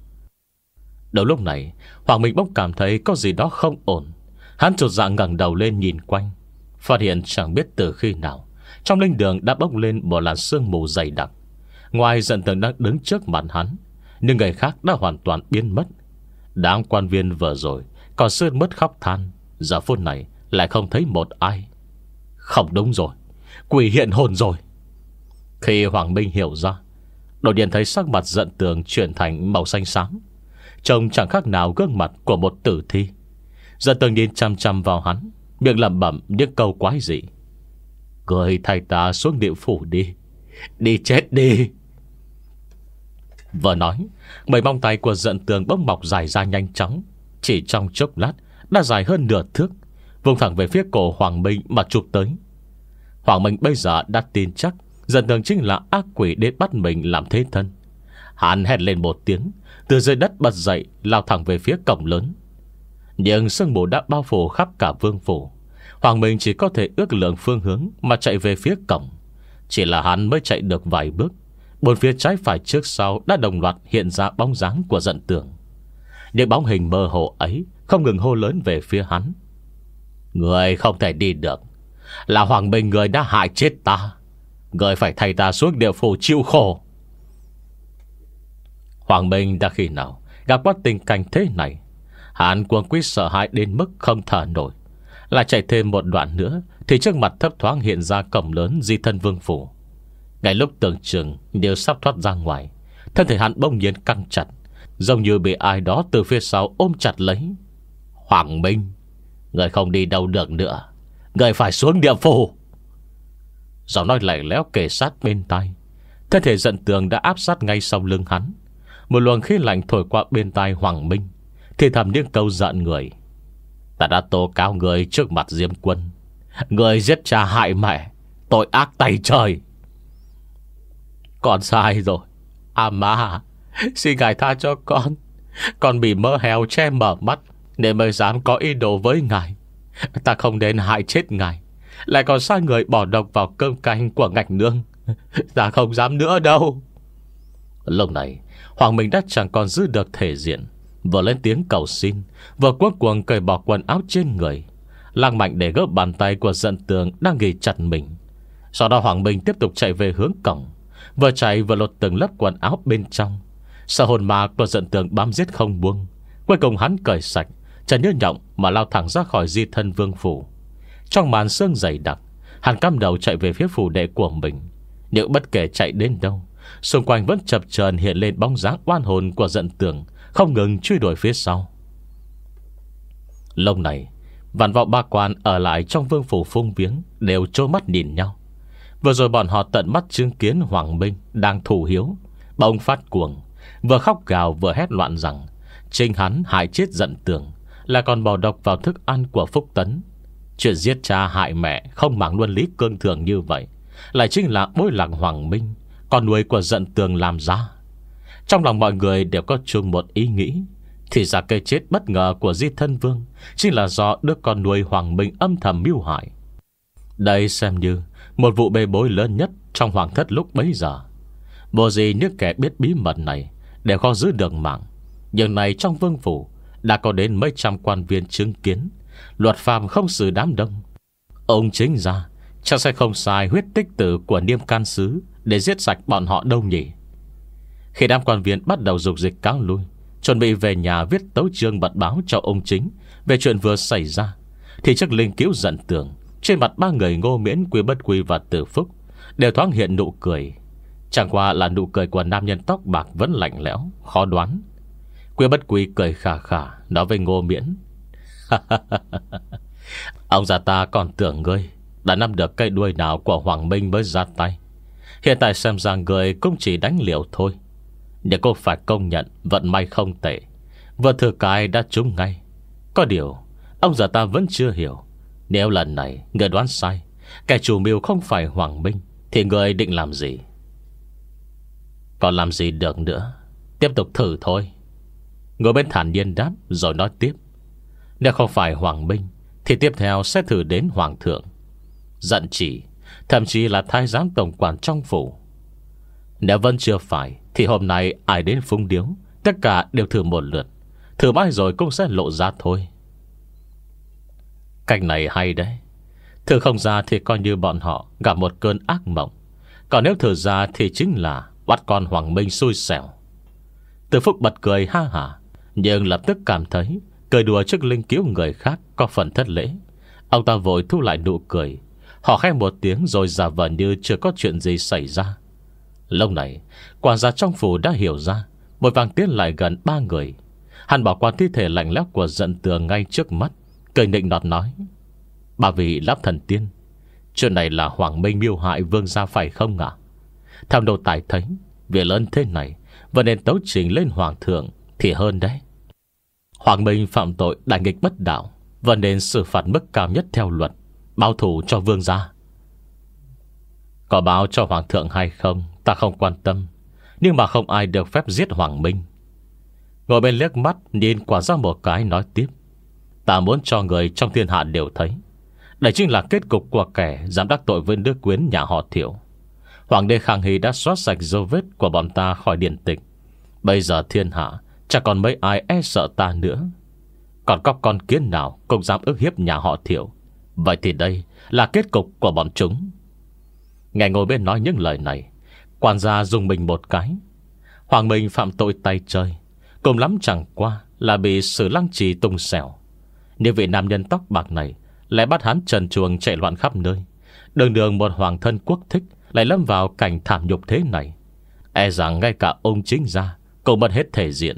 Đầu lúc này Hoàng Minh bỗng cảm thấy có gì đó không ổn. Hắn chột dạ ngẩng đầu lên nhìn quanh, phát hiện chẳng biết từ khi nào trong linh đường đã bốc lên một làn sương mù dày đặc. Ngoài Giận Tường đang đứng trước mặt hắn, nhưng người khác đã hoàn toàn biến mất. Đám quan viên vừa rồi còn sướt mướt khóc than, giờ phút này lại không thấy một ai. Không đúng rồi, quỷ hiện hồn rồi. Khi Hoàng Minh hiểu ra, đột nhiên thấy sắc mặt Giận Tường chuyển thành màu xanh xám, trông chẳng khác nào gương mặt của một tử thi. Giận Tường nhìn chăm chăm vào hắn, miệng lẩm bẩm những câu quái dị: Người thay ta xuống địa phủ đi, đi chết đi. Vừa nói, mấy móng tay của Giận Tường bỗng mọc dài ra nhanh chóng, chỉ trong chốc lát đã dài hơn nửa thước, vùng thẳng về phía cổ Hoàng Minh mà chụp tới. Hoàng Minh bây giờ đã tin chắc Giận Tường chính là ác quỷ đến bắt mình làm thế thân. Hắn hét lên một tiếng, từ dưới đất bật dậy, lao thẳng về phía cổng lớn. Nhưng sương mù đã bao phủ khắp cả vương phủ. Hoàng Minh chỉ có thể ước lượng phương hướng mà chạy về phía cổng. Chỉ là hắn mới chạy được vài bước, bốn phía trái phải trước sau đã đồng loạt hiện ra bóng dáng của Giận Tường. Những bóng hình mơ hồ ấy không ngừng hô lớn về phía hắn: Người không thể đi được, là Hoàng Minh người đã hại chết ta. Người phải thay ta xuống địa phủ chịu khổ. Hoàng Minh đã khi nào gặp qua tình cảnh thế này, hắn cuồng quýt sợ hãi đến mức không thở nổi. Lại chạy thêm một đoạn nữa thì trước mặt thấp thoáng hiện ra cổng lớn di thân vương phủ. Ngay lúc tưởng chừng đều sắp thoát ra ngoài, thân thể hắn bỗng nhiên căng chặt, giống như bị ai đó từ phía sau ôm chặt lấy. Hoàng Minh, người không đi đâu được nữa, người phải xuống địa phủ. Giọng nói lạnh lẽo kề sát bên tai. Thân thể Giận Tường đã áp sát ngay sau lưng hắn. Một luồng khí lạnh thổi qua bên tai Hoàng Minh, thì thầm những câu giận người: Ta đã tố cáo người trước mặt Diêm Quân, người giết cha hại mẹ, tội ác tày trời. Con sai rồi, à mà xin ngài tha cho con. Con bị mơ heo che mở mắt nên mới dám có ý đồ với ngài. Ta không đến hại chết ngài, lại còn sai người bỏ độc vào cơm canh của ngạch nương. Ta không dám nữa đâu. Lúc này Hoàng Minh đã chẳng còn giữ được thể diện, vừa lên tiếng cầu xin, vừa cuống cuồng cởi bỏ quần áo trên người, lăng mạnh để gỡ bàn tay của Giận Tường đang ghì chặt mình. Sau đó Hoàng Minh tiếp tục chạy về hướng cổng, vừa chạy vừa lột từng lớp quần áo bên trong. Sợ hồn ma của Giận Tường bám giết không buông, cuối cùng hắn cởi sạch, chẳng nhớ nhộng mà lao thẳng ra khỏi di thân vương phủ. Trong màn sương dày đặc, hắn cắm đầu chạy về phía phủ đệ của mình. Nhưng bất kể chạy đến đâu, xung quanh vẫn chập chờn hiện lên bóng dáng oan hồn của Giận Tường, không ngừng truy đuổi phía sau. Lúc này vạn vọng ba quan ở lại trong vương phủ phung viếng đều trố mắt nhìn nhau. Vừa rồi bọn họ tận mắt chứng kiến Hoàng Minh đang thủ hiếu, bỗng phát cuồng, vừa khóc gào vừa hét loạn rằng chính hắn hại chết Giận Tường, là còn bỏ độc vào thức ăn của Phúc Tấn. Chuyện giết cha hại mẹ không màng luân lý cương thường như vậy lại chính là bối lạc Hoàng Minh, con nuôi của Giận Tường làm ra. Trong lòng mọi người đều có chung một ý nghĩ, thì ra cái chết bất ngờ của Di Thân Vương chính là do đứa con nuôi Hoàng Minh âm thầm mưu hại. Đây xem như một vụ bê bối lớn nhất trong hoàng thất lúc bấy giờ. Bộ gì những kẻ biết bí mật này đều khó giữ được mạng. Nhưng này trong vương phủ đã có đến mấy trăm quan viên chứng kiến, luật phàm không xử đám đông. Ông chính ra chắc sẽ không sai huyết tích tử của Niêm Can Sứ để giết sạch bọn họ đâu nhỉ. Khi đám quan viên bắt đầu dục dịch cáo lui, chuẩn bị về nhà viết tấu chương bật báo cho ông chính về chuyện vừa xảy ra, thì chiếc linh cữu giận tường trên mặt ba người Ngô Miễn, Quy Bất Quy và Từ Phúc đều thoáng hiện nụ cười. Chẳng qua là nụ cười của nam nhân tóc bạc vẫn lạnh lẽo, khó đoán. Quy Bất Quy cười khà khà nói với Ngô Miễn: Ông già ta còn tưởng ngươi đã nắm được cây đuôi nào của Hoàng Minh mới ra tay. Hiện tại xem ra người cũng chỉ đánh liều thôi. Nhưng cô phải công nhận vận may không tệ, vừa thừa cái đã trúng ngay. Có điều ông già ta vẫn chưa hiểu, nếu lần này người đoán sai, kẻ chủ mưu không phải Hoàng Minh, thì người định làm gì? Còn làm gì được nữa, tiếp tục thử thôi. Ngồi bên thản nhiên đáp rồi nói tiếp: Nếu không phải Hoàng Minh thì tiếp theo sẽ thử đến Hoàng thượng, giận chỉ, thậm chí là thái giám tổng quản trong phủ. Nếu vẫn chưa phải thì hôm nay ai đến phúng điếu, tất cả đều thử một lượt. Thử mãi rồi cũng sẽ lộ ra thôi. Cách này hay đấy. Thử không ra thì coi như bọn họ gặp một cơn ác mộng. Còn nếu thử ra thì chính là bắt con Hoàng Minh xui xẻo. Từ Phúc bật cười ha hả, nhưng lập tức cảm thấy cười đùa trước linh cứu người khác có phần thất lễ. Ông ta vội thu lại nụ cười, họ khẽ một tiếng rồi giả vờ như chưa có chuyện gì xảy ra. Lúc này quản gia trong phủ đã hiểu ra, vội vàng tiến lại gần ba người. Hắn bỏ qua thi thể lạnh lẽo của giận tường ngay trước mắt, cười nịnh nọt nói: Bà vị Láp Thần Tiên, chuyện này là Hoàng Minh mưu hại vương gia phải không ạ? Tham đồ tài thấy việc lớn thế này vẫn nên tấu trình lên Hoàng thượng thì hơn đấy. Hoàng Minh phạm tội đại nghịch bất đạo, vẫn nên xử phạt mức cao nhất theo luật, báo thù cho vương gia. Có báo cho Hoàng thượng hay không ta không quan tâm, nhưng mà không ai được phép giết Hoàng Minh. Ngồi bên liếc mắt nhìn quả ra một cái nói tiếp: Ta muốn cho người trong thiên hạ đều thấy, đây chính là kết cục của kẻ dám đắc tội với nước quyến nhà họ Thiệu. Hoàng đế Khang Hy đã xóa sạch dấu vết của bọn ta khỏi điển tịch. Bây giờ thiên hạ chẳng còn mấy ai e sợ ta nữa. Còn có con kiến nào cũng dám ức hiếp nhà họ Thiệu. Vậy thì đây là kết cục của bọn chúng. Nghe ngồi bên nói những lời này, quản gia dùng mình một cái. Hoàng Minh phạm tội tay chơi, cùng lắm chẳng qua là bị Sử Lăng Trì tung xẻo. Nhưng vị nam nhân tóc bạc này lại bắt hắn trần truồng chạy loạn khắp nơi. Đường đường một hoàng thân quốc thích lại lâm vào cảnh thảm nhục thế này, e rằng ngay cả ông chính gia cũng mất hết thể diện.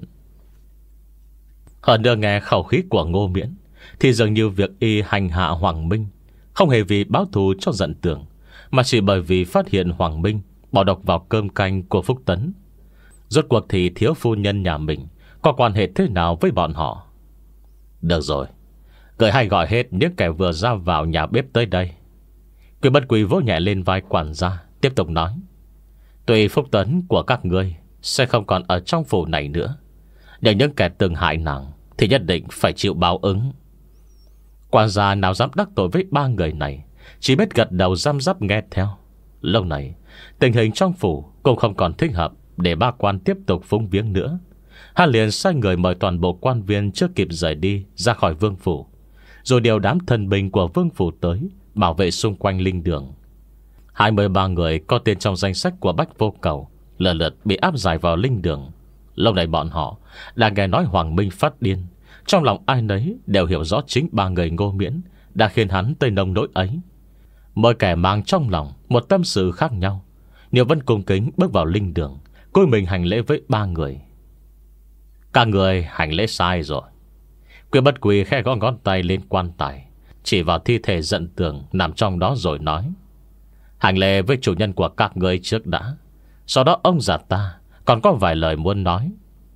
Hơn nữa nghe khẩu khí của Ngô Miễn thì dường như việc y hành hạ Hoàng Minh không hề vì báo thù cho giận tường, mà chỉ bởi vì phát hiện Hoàng Minh bỏ độc vào cơm canh của Phúc Tấn. Rốt cuộc thì thiếu phu nhân nhà mình có quan hệ thế nào với bọn họ? Được rồi, người hay gọi hết những kẻ vừa ra vào nhà bếp tới đây. Quy Bất Quy vỗ nhẹ lên vai quản gia, tiếp tục nói: Tuy Phúc Tấn của các ngươi sẽ không còn ở trong phủ này nữa, nhưng những kẻ từng hại nàng thì nhất định phải chịu báo ứng. Quản gia nào dám đắc tội với ba người này, chỉ biết gật đầu răm rắp nghe theo. Lâu này tình hình trong phủ cũng không còn thích hợp để ba quan tiếp tục phúng viếng nữa. Hắn liền sai người mời toàn bộ quan viên chưa kịp rời đi ra khỏi vương phủ, rồi điều đám thân binh của vương phủ tới bảo vệ xung quanh linh đường. Hai mươi ba người có tên trong danh sách của Bách Vô Cầu lần lượt bị áp giải vào linh đường. Lâu này bọn họ đã nghe nói Hoàng Minh phát điên, trong lòng ai nấy đều hiểu rõ chính ba người Ngô Miễn đã khiến hắn tới nông nỗi ấy. Mỗi kẻ mang trong lòng một tâm sự khác nhau, nhưng vẫn cung kính bước vào linh đường, cúi mình hành lễ với ba người. Các người hành lễ sai rồi. Quy Bất Quy khẽ gõ ngón tay lên quan tài, chỉ vào thi thể giận tường nằm trong đó rồi nói: Hành lễ với chủ nhân của các người trước đã, sau đó ông già ta còn có vài lời muốn nói.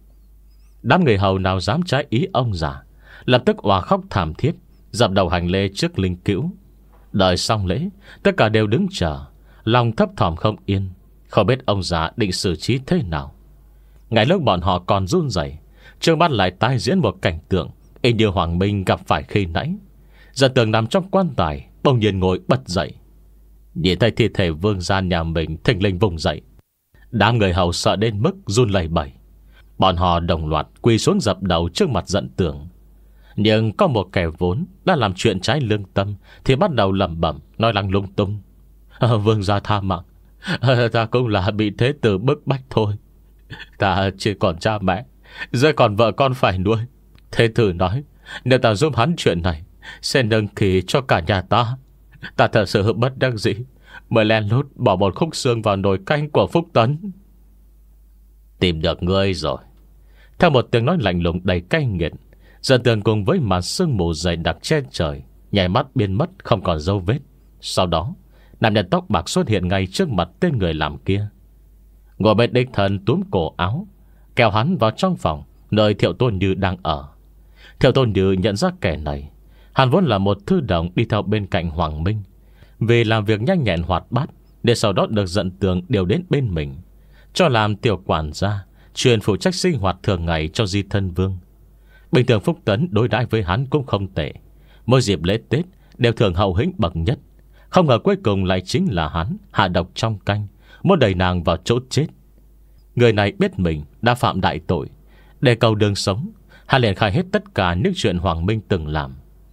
Đám người hầu nào dám trái ý ông già lập tức òa khóc thảm thiết, dập đầu hành lễ trước linh cữu. Đợi xong lễ, tất cả đều đứng chờ, lòng thấp thỏm không yên, không biết ông già định xử trí thế nào. Ngay lúc bọn họ còn run rẩy, trước mắt lại tái diễn một cảnh tượng y như Hoàng Minh gặp phải khi nãy. Giận tường nằm trong quan tài bỗng nhiên ngồi bật dậy, nhìn thấy thi thể vương gia nhà mình thình lình vùng dậy. Đám người hầu sợ đến mức run lẩy bẩy, bọn họ đồng loạt quỳ xuống dập đầu trước mặt giận tường. Nhưng có một kẻ vốn đã làm chuyện trái lương tâm thì bắt đầu lẩm bẩm nói lăng lung tung: à, Vương gia tha mạng, à, ta cũng là bị thế tử bức bách thôi. Ta chỉ còn cha mẹ, Giờ còn vợ con phải nuôi. Thế thử nói, nếu ta giúp hắn chuyện này sẽ nâng kỳ cho cả nhà ta. Ta thật sự bất đắc dĩ mới len lút bỏ một khúc xương vào nồi canh của Phúc Tấn. Tìm được ngươi rồi. Theo một tiếng nói lạnh lùng đầy cay nghiệt, Dần Tường cùng với màn sương mù dày đặc che trời nhảy mắt biến mất không còn dấu vết. Sau đó nam nhân tóc bạc xuất hiện ngay trước mặt tên người làm kia. Ngồi bên đích thân túm cổ áo, kéo hắn vào trong phòng nơi Thiệu Tôn Như đang ở. Thiệu Tôn Như nhận ra kẻ này, hắn vốn là một thư đồng đi theo bên cạnh Hoàng Minh, vì làm việc nhanh nhẹn hoạt bát, để sau đó được Dận Tường điều đến bên mình, cho làm tiểu quản gia, chuyên phụ trách sinh hoạt thường ngày cho Di Thân Vương. Bình thường Phúc Tấn đối đãi với hắn cũng không tệ, mỗi dịp lễ Tết đều thường hậu hĩnh bậc nhất. Không ngờ cuối cùng lại chính là hắn hạ độc trong canh, muốn đẩy nàng vào chỗ chết. Người này biết mình đã phạm đại tội, để cầu đường sống, hắn liền khai hết tất cả những chuyện Hoàng Minh từng làm.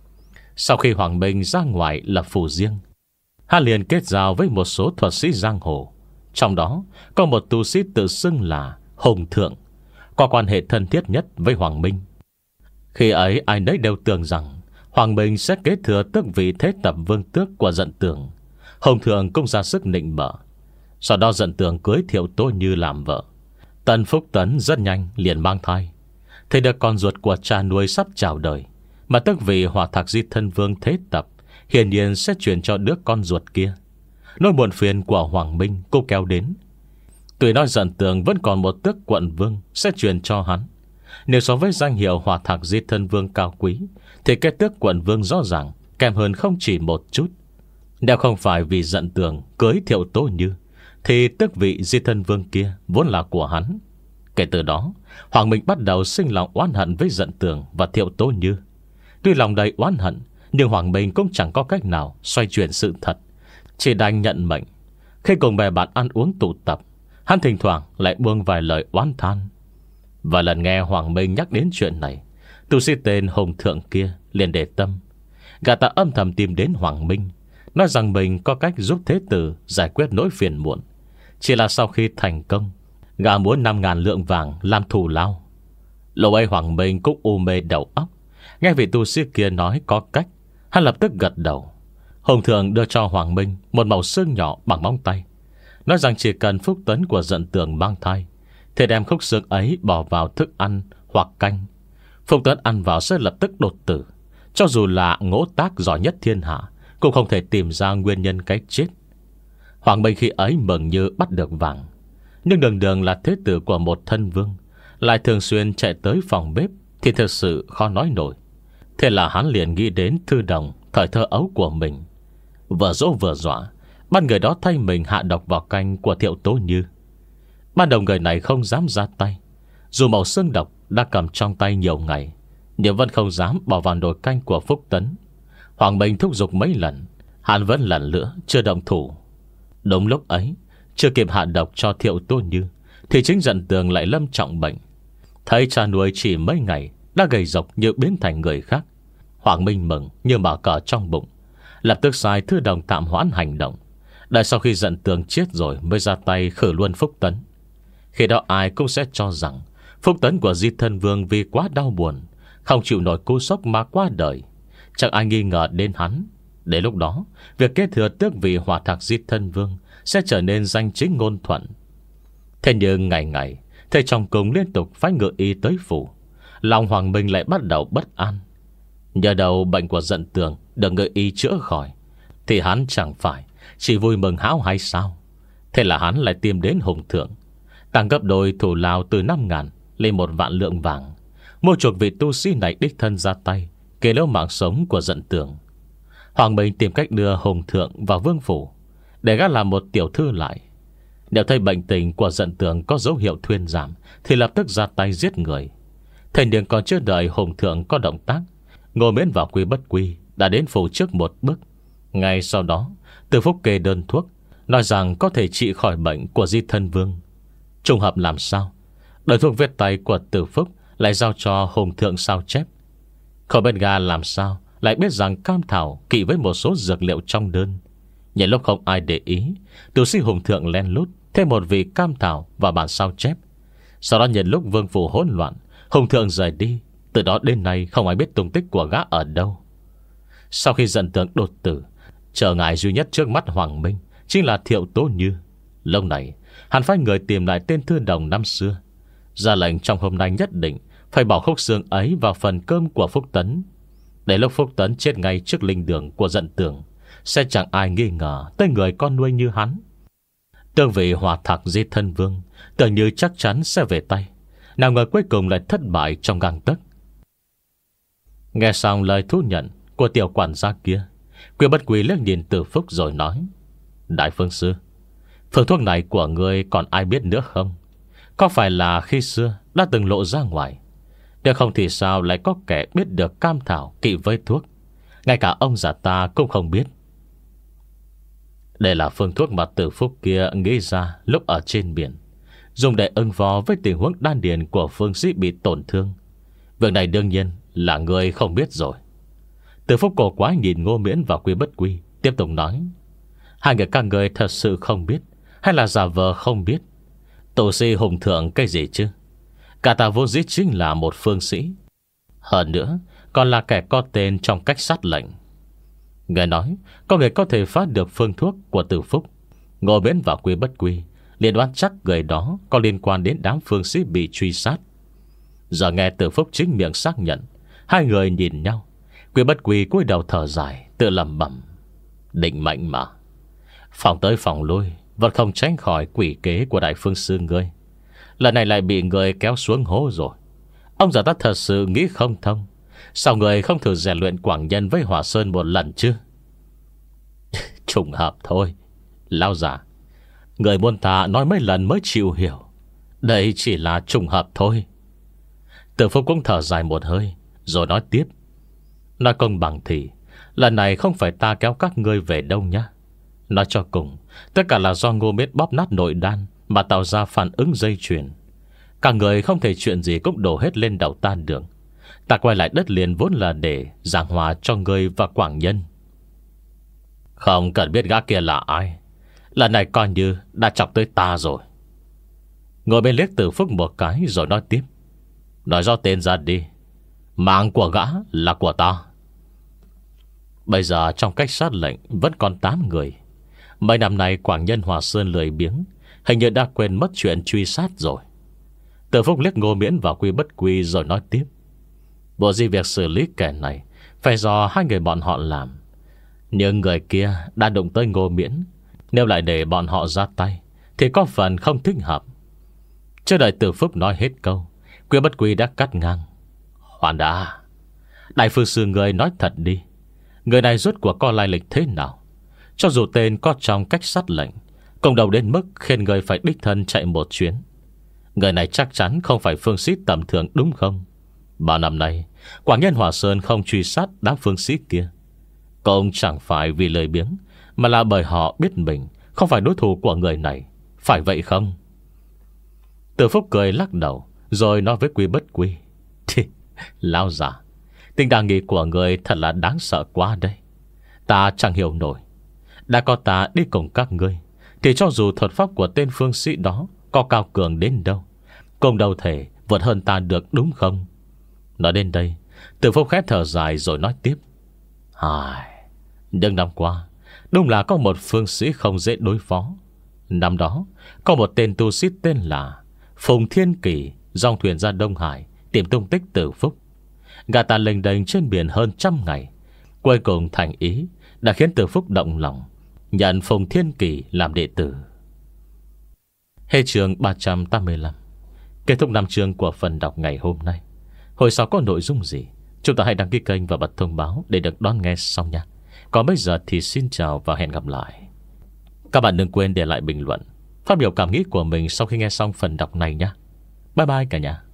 Sau khi Hoàng Minh ra ngoài lập phủ riêng, hắn liền kết giao với một số thuật sĩ giang hồ, trong đó có một tu sĩ tự xưng là Hùng Thượng, có quan hệ thân thiết nhất với Hoàng Minh. Khi ấy ai nấy đều tưởng rằng Hoàng Minh sẽ kế thừa tước vị thế tập vương tước của Dận Tường. Hùng Thượng cũng ra sức nịnh bợ. Sau đó Dận Tường cưới Thiệu Tô Như làm vợ. Tần Phúc Tấn rất nhanh liền mang thai. Thấy được con ruột của cha nuôi sắp chào đời, mà tước vị Hỏa Thạc Di Thân Vương thế tập hiển nhiên sẽ truyền cho đứa con ruột kia. Nỗi buồn phiền của Hoàng Minh cô kéo đến. Tuy nói Dận Tường vẫn còn một tước quận vương sẽ truyền cho hắn, nếu so với danh hiệu Hỏa Thạc Di Thân Vương cao quý, thì cái tước quận vương rõ ràng kèm hơn không chỉ một chút. Nếu không phải vì Dận Tường cưới Thiệu Tố Như, thì tước vị Di Thân Vương kia vốn là của hắn. Kể từ đó, Hoàng Minh bắt đầu sinh lòng oán hận với Dận Tường và Thiệu Tố Như. Tuy lòng đầy oán hận, nhưng Hoàng Minh cũng chẳng có cách nào xoay chuyển sự thật, chỉ đành nhận mệnh. Khi cùng bè bạn ăn uống tụ tập, hắn thỉnh thoảng lại buông vài lời oán than. Và lần nghe Hoàng Minh nhắc đến chuyện này, tu sĩ tên Hùng Thượng kia liền để tâm. Gã ta âm thầm tìm đến Hoàng Minh, nói rằng mình có cách giúp thế tử giải quyết nỗi phiền muộn. Chỉ là sau khi thành công, gã muốn năm ngàn lượng vàng làm thù lao. Lâu ấy Hoàng Minh cũng u mê đầu óc, nghe vị tu sĩ kia nói có cách, hắn lập tức gật đầu. Hùng Thượng đưa cho Hoàng Minh một mẩu xương nhỏ bằng móng tay, nói rằng chỉ cần Phúc Tấn của Dận Tường mang thai, thì đem khúc xương ấy bỏ vào thức ăn hoặc canh. Phúc Tấn ăn vào sẽ lập tức đột tử. Cho dù là ngỗ tác giỏi nhất thiên hạ, cũng không thể tìm ra nguyên nhân cái chết. Hoàng Minh khi ấy mừng như bắt được vàng, nhưng đường đường là thế tử của một thân vương, lại thường xuyên chạy tới phòng bếp, thì thực sự khó nói nổi. Thế là hắn liền nghĩ đến thư đồng thời thơ ấu của mình, vừa dỗ vừa dọa, bắt người đó thay mình hạ độc vào canh của Thiệu Tố Như. Ban đầu người này không dám ra tay, dù màu xương độc đã cầm trong tay nhiều ngày, nhưng vẫn không dám bỏ vào nồi canh của Phúc Tấn. Hoàng Minh thúc giục mấy lần, hắn vẫn lần nữa chưa động thủ. Đúng lúc ấy, chưa kịp hạ độc cho Thiệu Tố Như, thì chính Dận Tường lại lâm trọng bệnh. Thấy cha nuôi chỉ mấy ngày đã gầy rộc như biến thành người khác, Hoàng Minh mừng như mở cờ trong bụng, lập tức sai thư đồng tạm hoãn hành động, đợi sau khi Dận Tường chết rồi mới ra tay khử luôn Phúc Tấn. Khi đó ai cũng sẽ cho rằng Phúc Tấn của Di Thân Vương vì quá đau buồn, không chịu nổi cú sốc mà qua đời. Chẳng ai nghi ngờ đến hắn. Đến lúc đó, việc kế thừa tước vị Hỏa Thạc Di Thân Vương sẽ trở nên danh chính ngôn thuận. Thế nhưng ngày ngày thầy trong cung liên tục phái ngự y tới phủ, lòng Hoàng Minh lại bắt đầu bất an. Nhờ đầu bệnh của Dận Tường được ngự y chữa khỏi, thì hắn chẳng phải chỉ vui mừng hão hay sao? Thế là hắn lại tìm đến Hùng Thượng, tăng gấp đôi thù lao từ năm ngàn lên một vạn lượng vàng, mua chuộc vị tu sĩ này đích thân ra tay kể lỡ mạng sống của Dận Tường. Hoàng Minh tìm cách đưa Hùng Thượng vào vương phủ, để gã làm một tiểu thư lại. Nếu thấy bệnh tình của Dận Tường có dấu hiệu thuyên giảm, thì lập tức ra tay giết người. Thành niên còn chưa đợi Hùng Thượng có động tác, Ngô Miễn vào Quy Bất Quy đã đến phủ trước một bước. Ngay sau đó, Từ Phúc kê đơn thuốc, nói rằng có thể trị khỏi bệnh của Di Thân Vương. Trùng hợp làm sao, đời thuốc viết tay của Từ Phúc lại giao cho Hùng Thượng sao chép. Khỏi bên gà làm sao lại biết rằng cam thảo kỵ với một số dược liệu trong đơn. Nhìn lúc không ai để ý, tu sĩ Hùng Thượng len lút thêm một vị cam thảo vào bản sao chép. Sau đó nhìn lúc vương phủ hỗn loạn, Hùng thượng rời đi. Từ đó đến nay không ai biết tung tích của gã ở đâu. Sau khi giận tướng đột tử, trở ngại duy nhất trước mắt Hoàng Minh chính là Thiệu Tố Như. Lâu này hắn phái người tìm lại tên thư đồng năm xưa, ra lệnh trong hôm nay nhất định phải bỏ khúc xương ấy vào phần cơm của Phúc Tấn. Để lúc Phúc Tấn chết ngay trước linh đường của giận tường, sẽ chẳng ai nghi ngờ tới người con nuôi như hắn. Tương vị hòa thạc di thân vương tưởng như chắc chắn sẽ về tay, nào ngờ cuối cùng lại thất bại trong gang tấc. Nghe xong lời thú nhận của tiểu quản gia kia, Quy Bất Quy liếc nhìn Từ Phúc rồi nói: Đại phương sư, phương thuốc này của ngươi còn ai biết nữa không? Có phải là khi xưa đã từng lộ ra ngoài? Nếu không thì sao lại có kẻ biết được cam thảo kỵ với thuốc? Ngay cả ông già ta cũng không biết. Đây là phương thuốc mà Từ Phúc kia nghĩ ra lúc ở trên biển, dùng để ứng phó với tình huống đan điền của phương sĩ bị tổn thương. Việc này đương nhiên là người không biết rồi. Từ Phúc cổ quái nhìn Ngô Miễn và Quy Bất Quy, tiếp tục nói: Hai người các người thật sự không biết, hay là giả vờ không biết? Tổ sĩ hùng thượng cái gì chứ? Cả ta vô dĩ chính là một phương sĩ, hơn nữa còn là kẻ có tên trong cách sát lệnh. Nghe nói có người có thể phát được phương thuốc của Từ Phúc. Ngô Miễn và Quy Bất Quy liền đoán chắc người đó có liên quan đến đám phương sĩ bị truy sát. Giờ nghe Từ Phúc chính miệng xác nhận, hai người nhìn nhau. Quy Bất Quy cúi đầu thở dài, tự lẩm bẩm: Định mệnh mà, phòng tới phòng lui vẫn không tránh khỏi quỷ kế của đại phương sư ngươi. Lần này lại bị người kéo xuống hố rồi. Ông già ta thật sự nghĩ không thông, sao người không thử rèn luyện Quảng Nhân với Hỏa Sơn một lần chứ? Trùng hợp thôi lão già, người môn ta nói mấy lần mới chịu hiểu. Đây chỉ là trùng hợp thôi. Từ Phúc cũng thở dài một hơi rồi nói tiếp: Nói công bằng thì lần này không phải ta kéo các ngươi về đâu nhá. Nói cho cùng, tất cả là do Ngô Miễn bóp nát nội đan mà tạo ra phản ứng dây chuyền. Cả người không thể chuyện gì cũng đổ hết lên đầu ta được. Ta quay lại đất liền vốn là để giảng hòa cho ngươi và Quảng Nhân. Không cần biết gã kia là ai, lần này coi như đã chọc tới ta rồi. Ngồi bên liếc Từ Phúc một cái rồi nói tiếp: Nói rõ tên ra đi, mạng của gã là của ta. Bây giờ trong cách sát lệnh vẫn còn tám người. Mấy năm nay Quảng Nhân Hòa Sơn lười biếng, hình như đã quên mất chuyện truy sát rồi. Từ Phúc liếc Ngô Miễn và Quy Bất Quy rồi nói tiếp: Bộ di việc xử lý kẻ này phải do hai người bọn họ làm. Nhưng người kia đã đụng tới Ngô Miễn, nếu lại để bọn họ ra tay thì có phần không thích hợp. Chưa đợi Từ Phúc nói hết câu, Quy Bất Quy đã cắt ngang: Hoàn đã, đại phương sư người nói thật đi, người này rốt cuộc có lai lịch thế nào? Cho dù tên có trong cách sát lệnh, công đầu đến mức khiến người phải đích thân chạy một chuyến. Người này chắc chắn không phải phương sĩ tầm thường đúng không? Bao năm nay Quảng Nhân Hòa Sơn không truy sát đám phương sĩ kia, cũng chẳng phải vì lời biếng, mà là bởi họ biết mình không phải đối thủ của người này, phải vậy không? Từ Phúc cười lắc đầu rồi nói với Quy Bất Quy: Lão già, tình đa nghi của người thật là đáng sợ quá đây. Ta chẳng hiểu nổi, đã có ta đi cùng các ngươi thì cho dù thuật pháp của tên phương sĩ đó có cao cường đến đâu, cũng đâu thể vượt hơn ta được đúng không? Nói đến đây, Từ Phúc khẽ thở dài rồi nói tiếp: Ai, những năm qua đúng là có một phương sĩ không dễ đối phó. Năm đó có một tên tu sĩ tên là Phùng Thiên Kỳ dòng thuyền ra Đông Hải tìm tung tích Từ Phúc. Gã ta lênh đênh trên biển hơn trăm ngày, cuối cùng thành ý đã khiến Từ Phúc động lòng, nhận Phùng Thiên Kỳ làm đệ tử. Hết chương ba trăm tám mươi lăm. Kết thúc năm chương của phần đọc ngày hôm nay. Hồi sau có nội dung gì, chúng ta hãy đăng ký kênh và bật thông báo để được đón nghe sau nha. Còn bây giờ thì xin chào và hẹn gặp lại. Các bạn đừng quên để lại bình luận, phát biểu cảm nghĩ của mình sau khi nghe xong phần đọc này nhé. Bye bye cả nhà.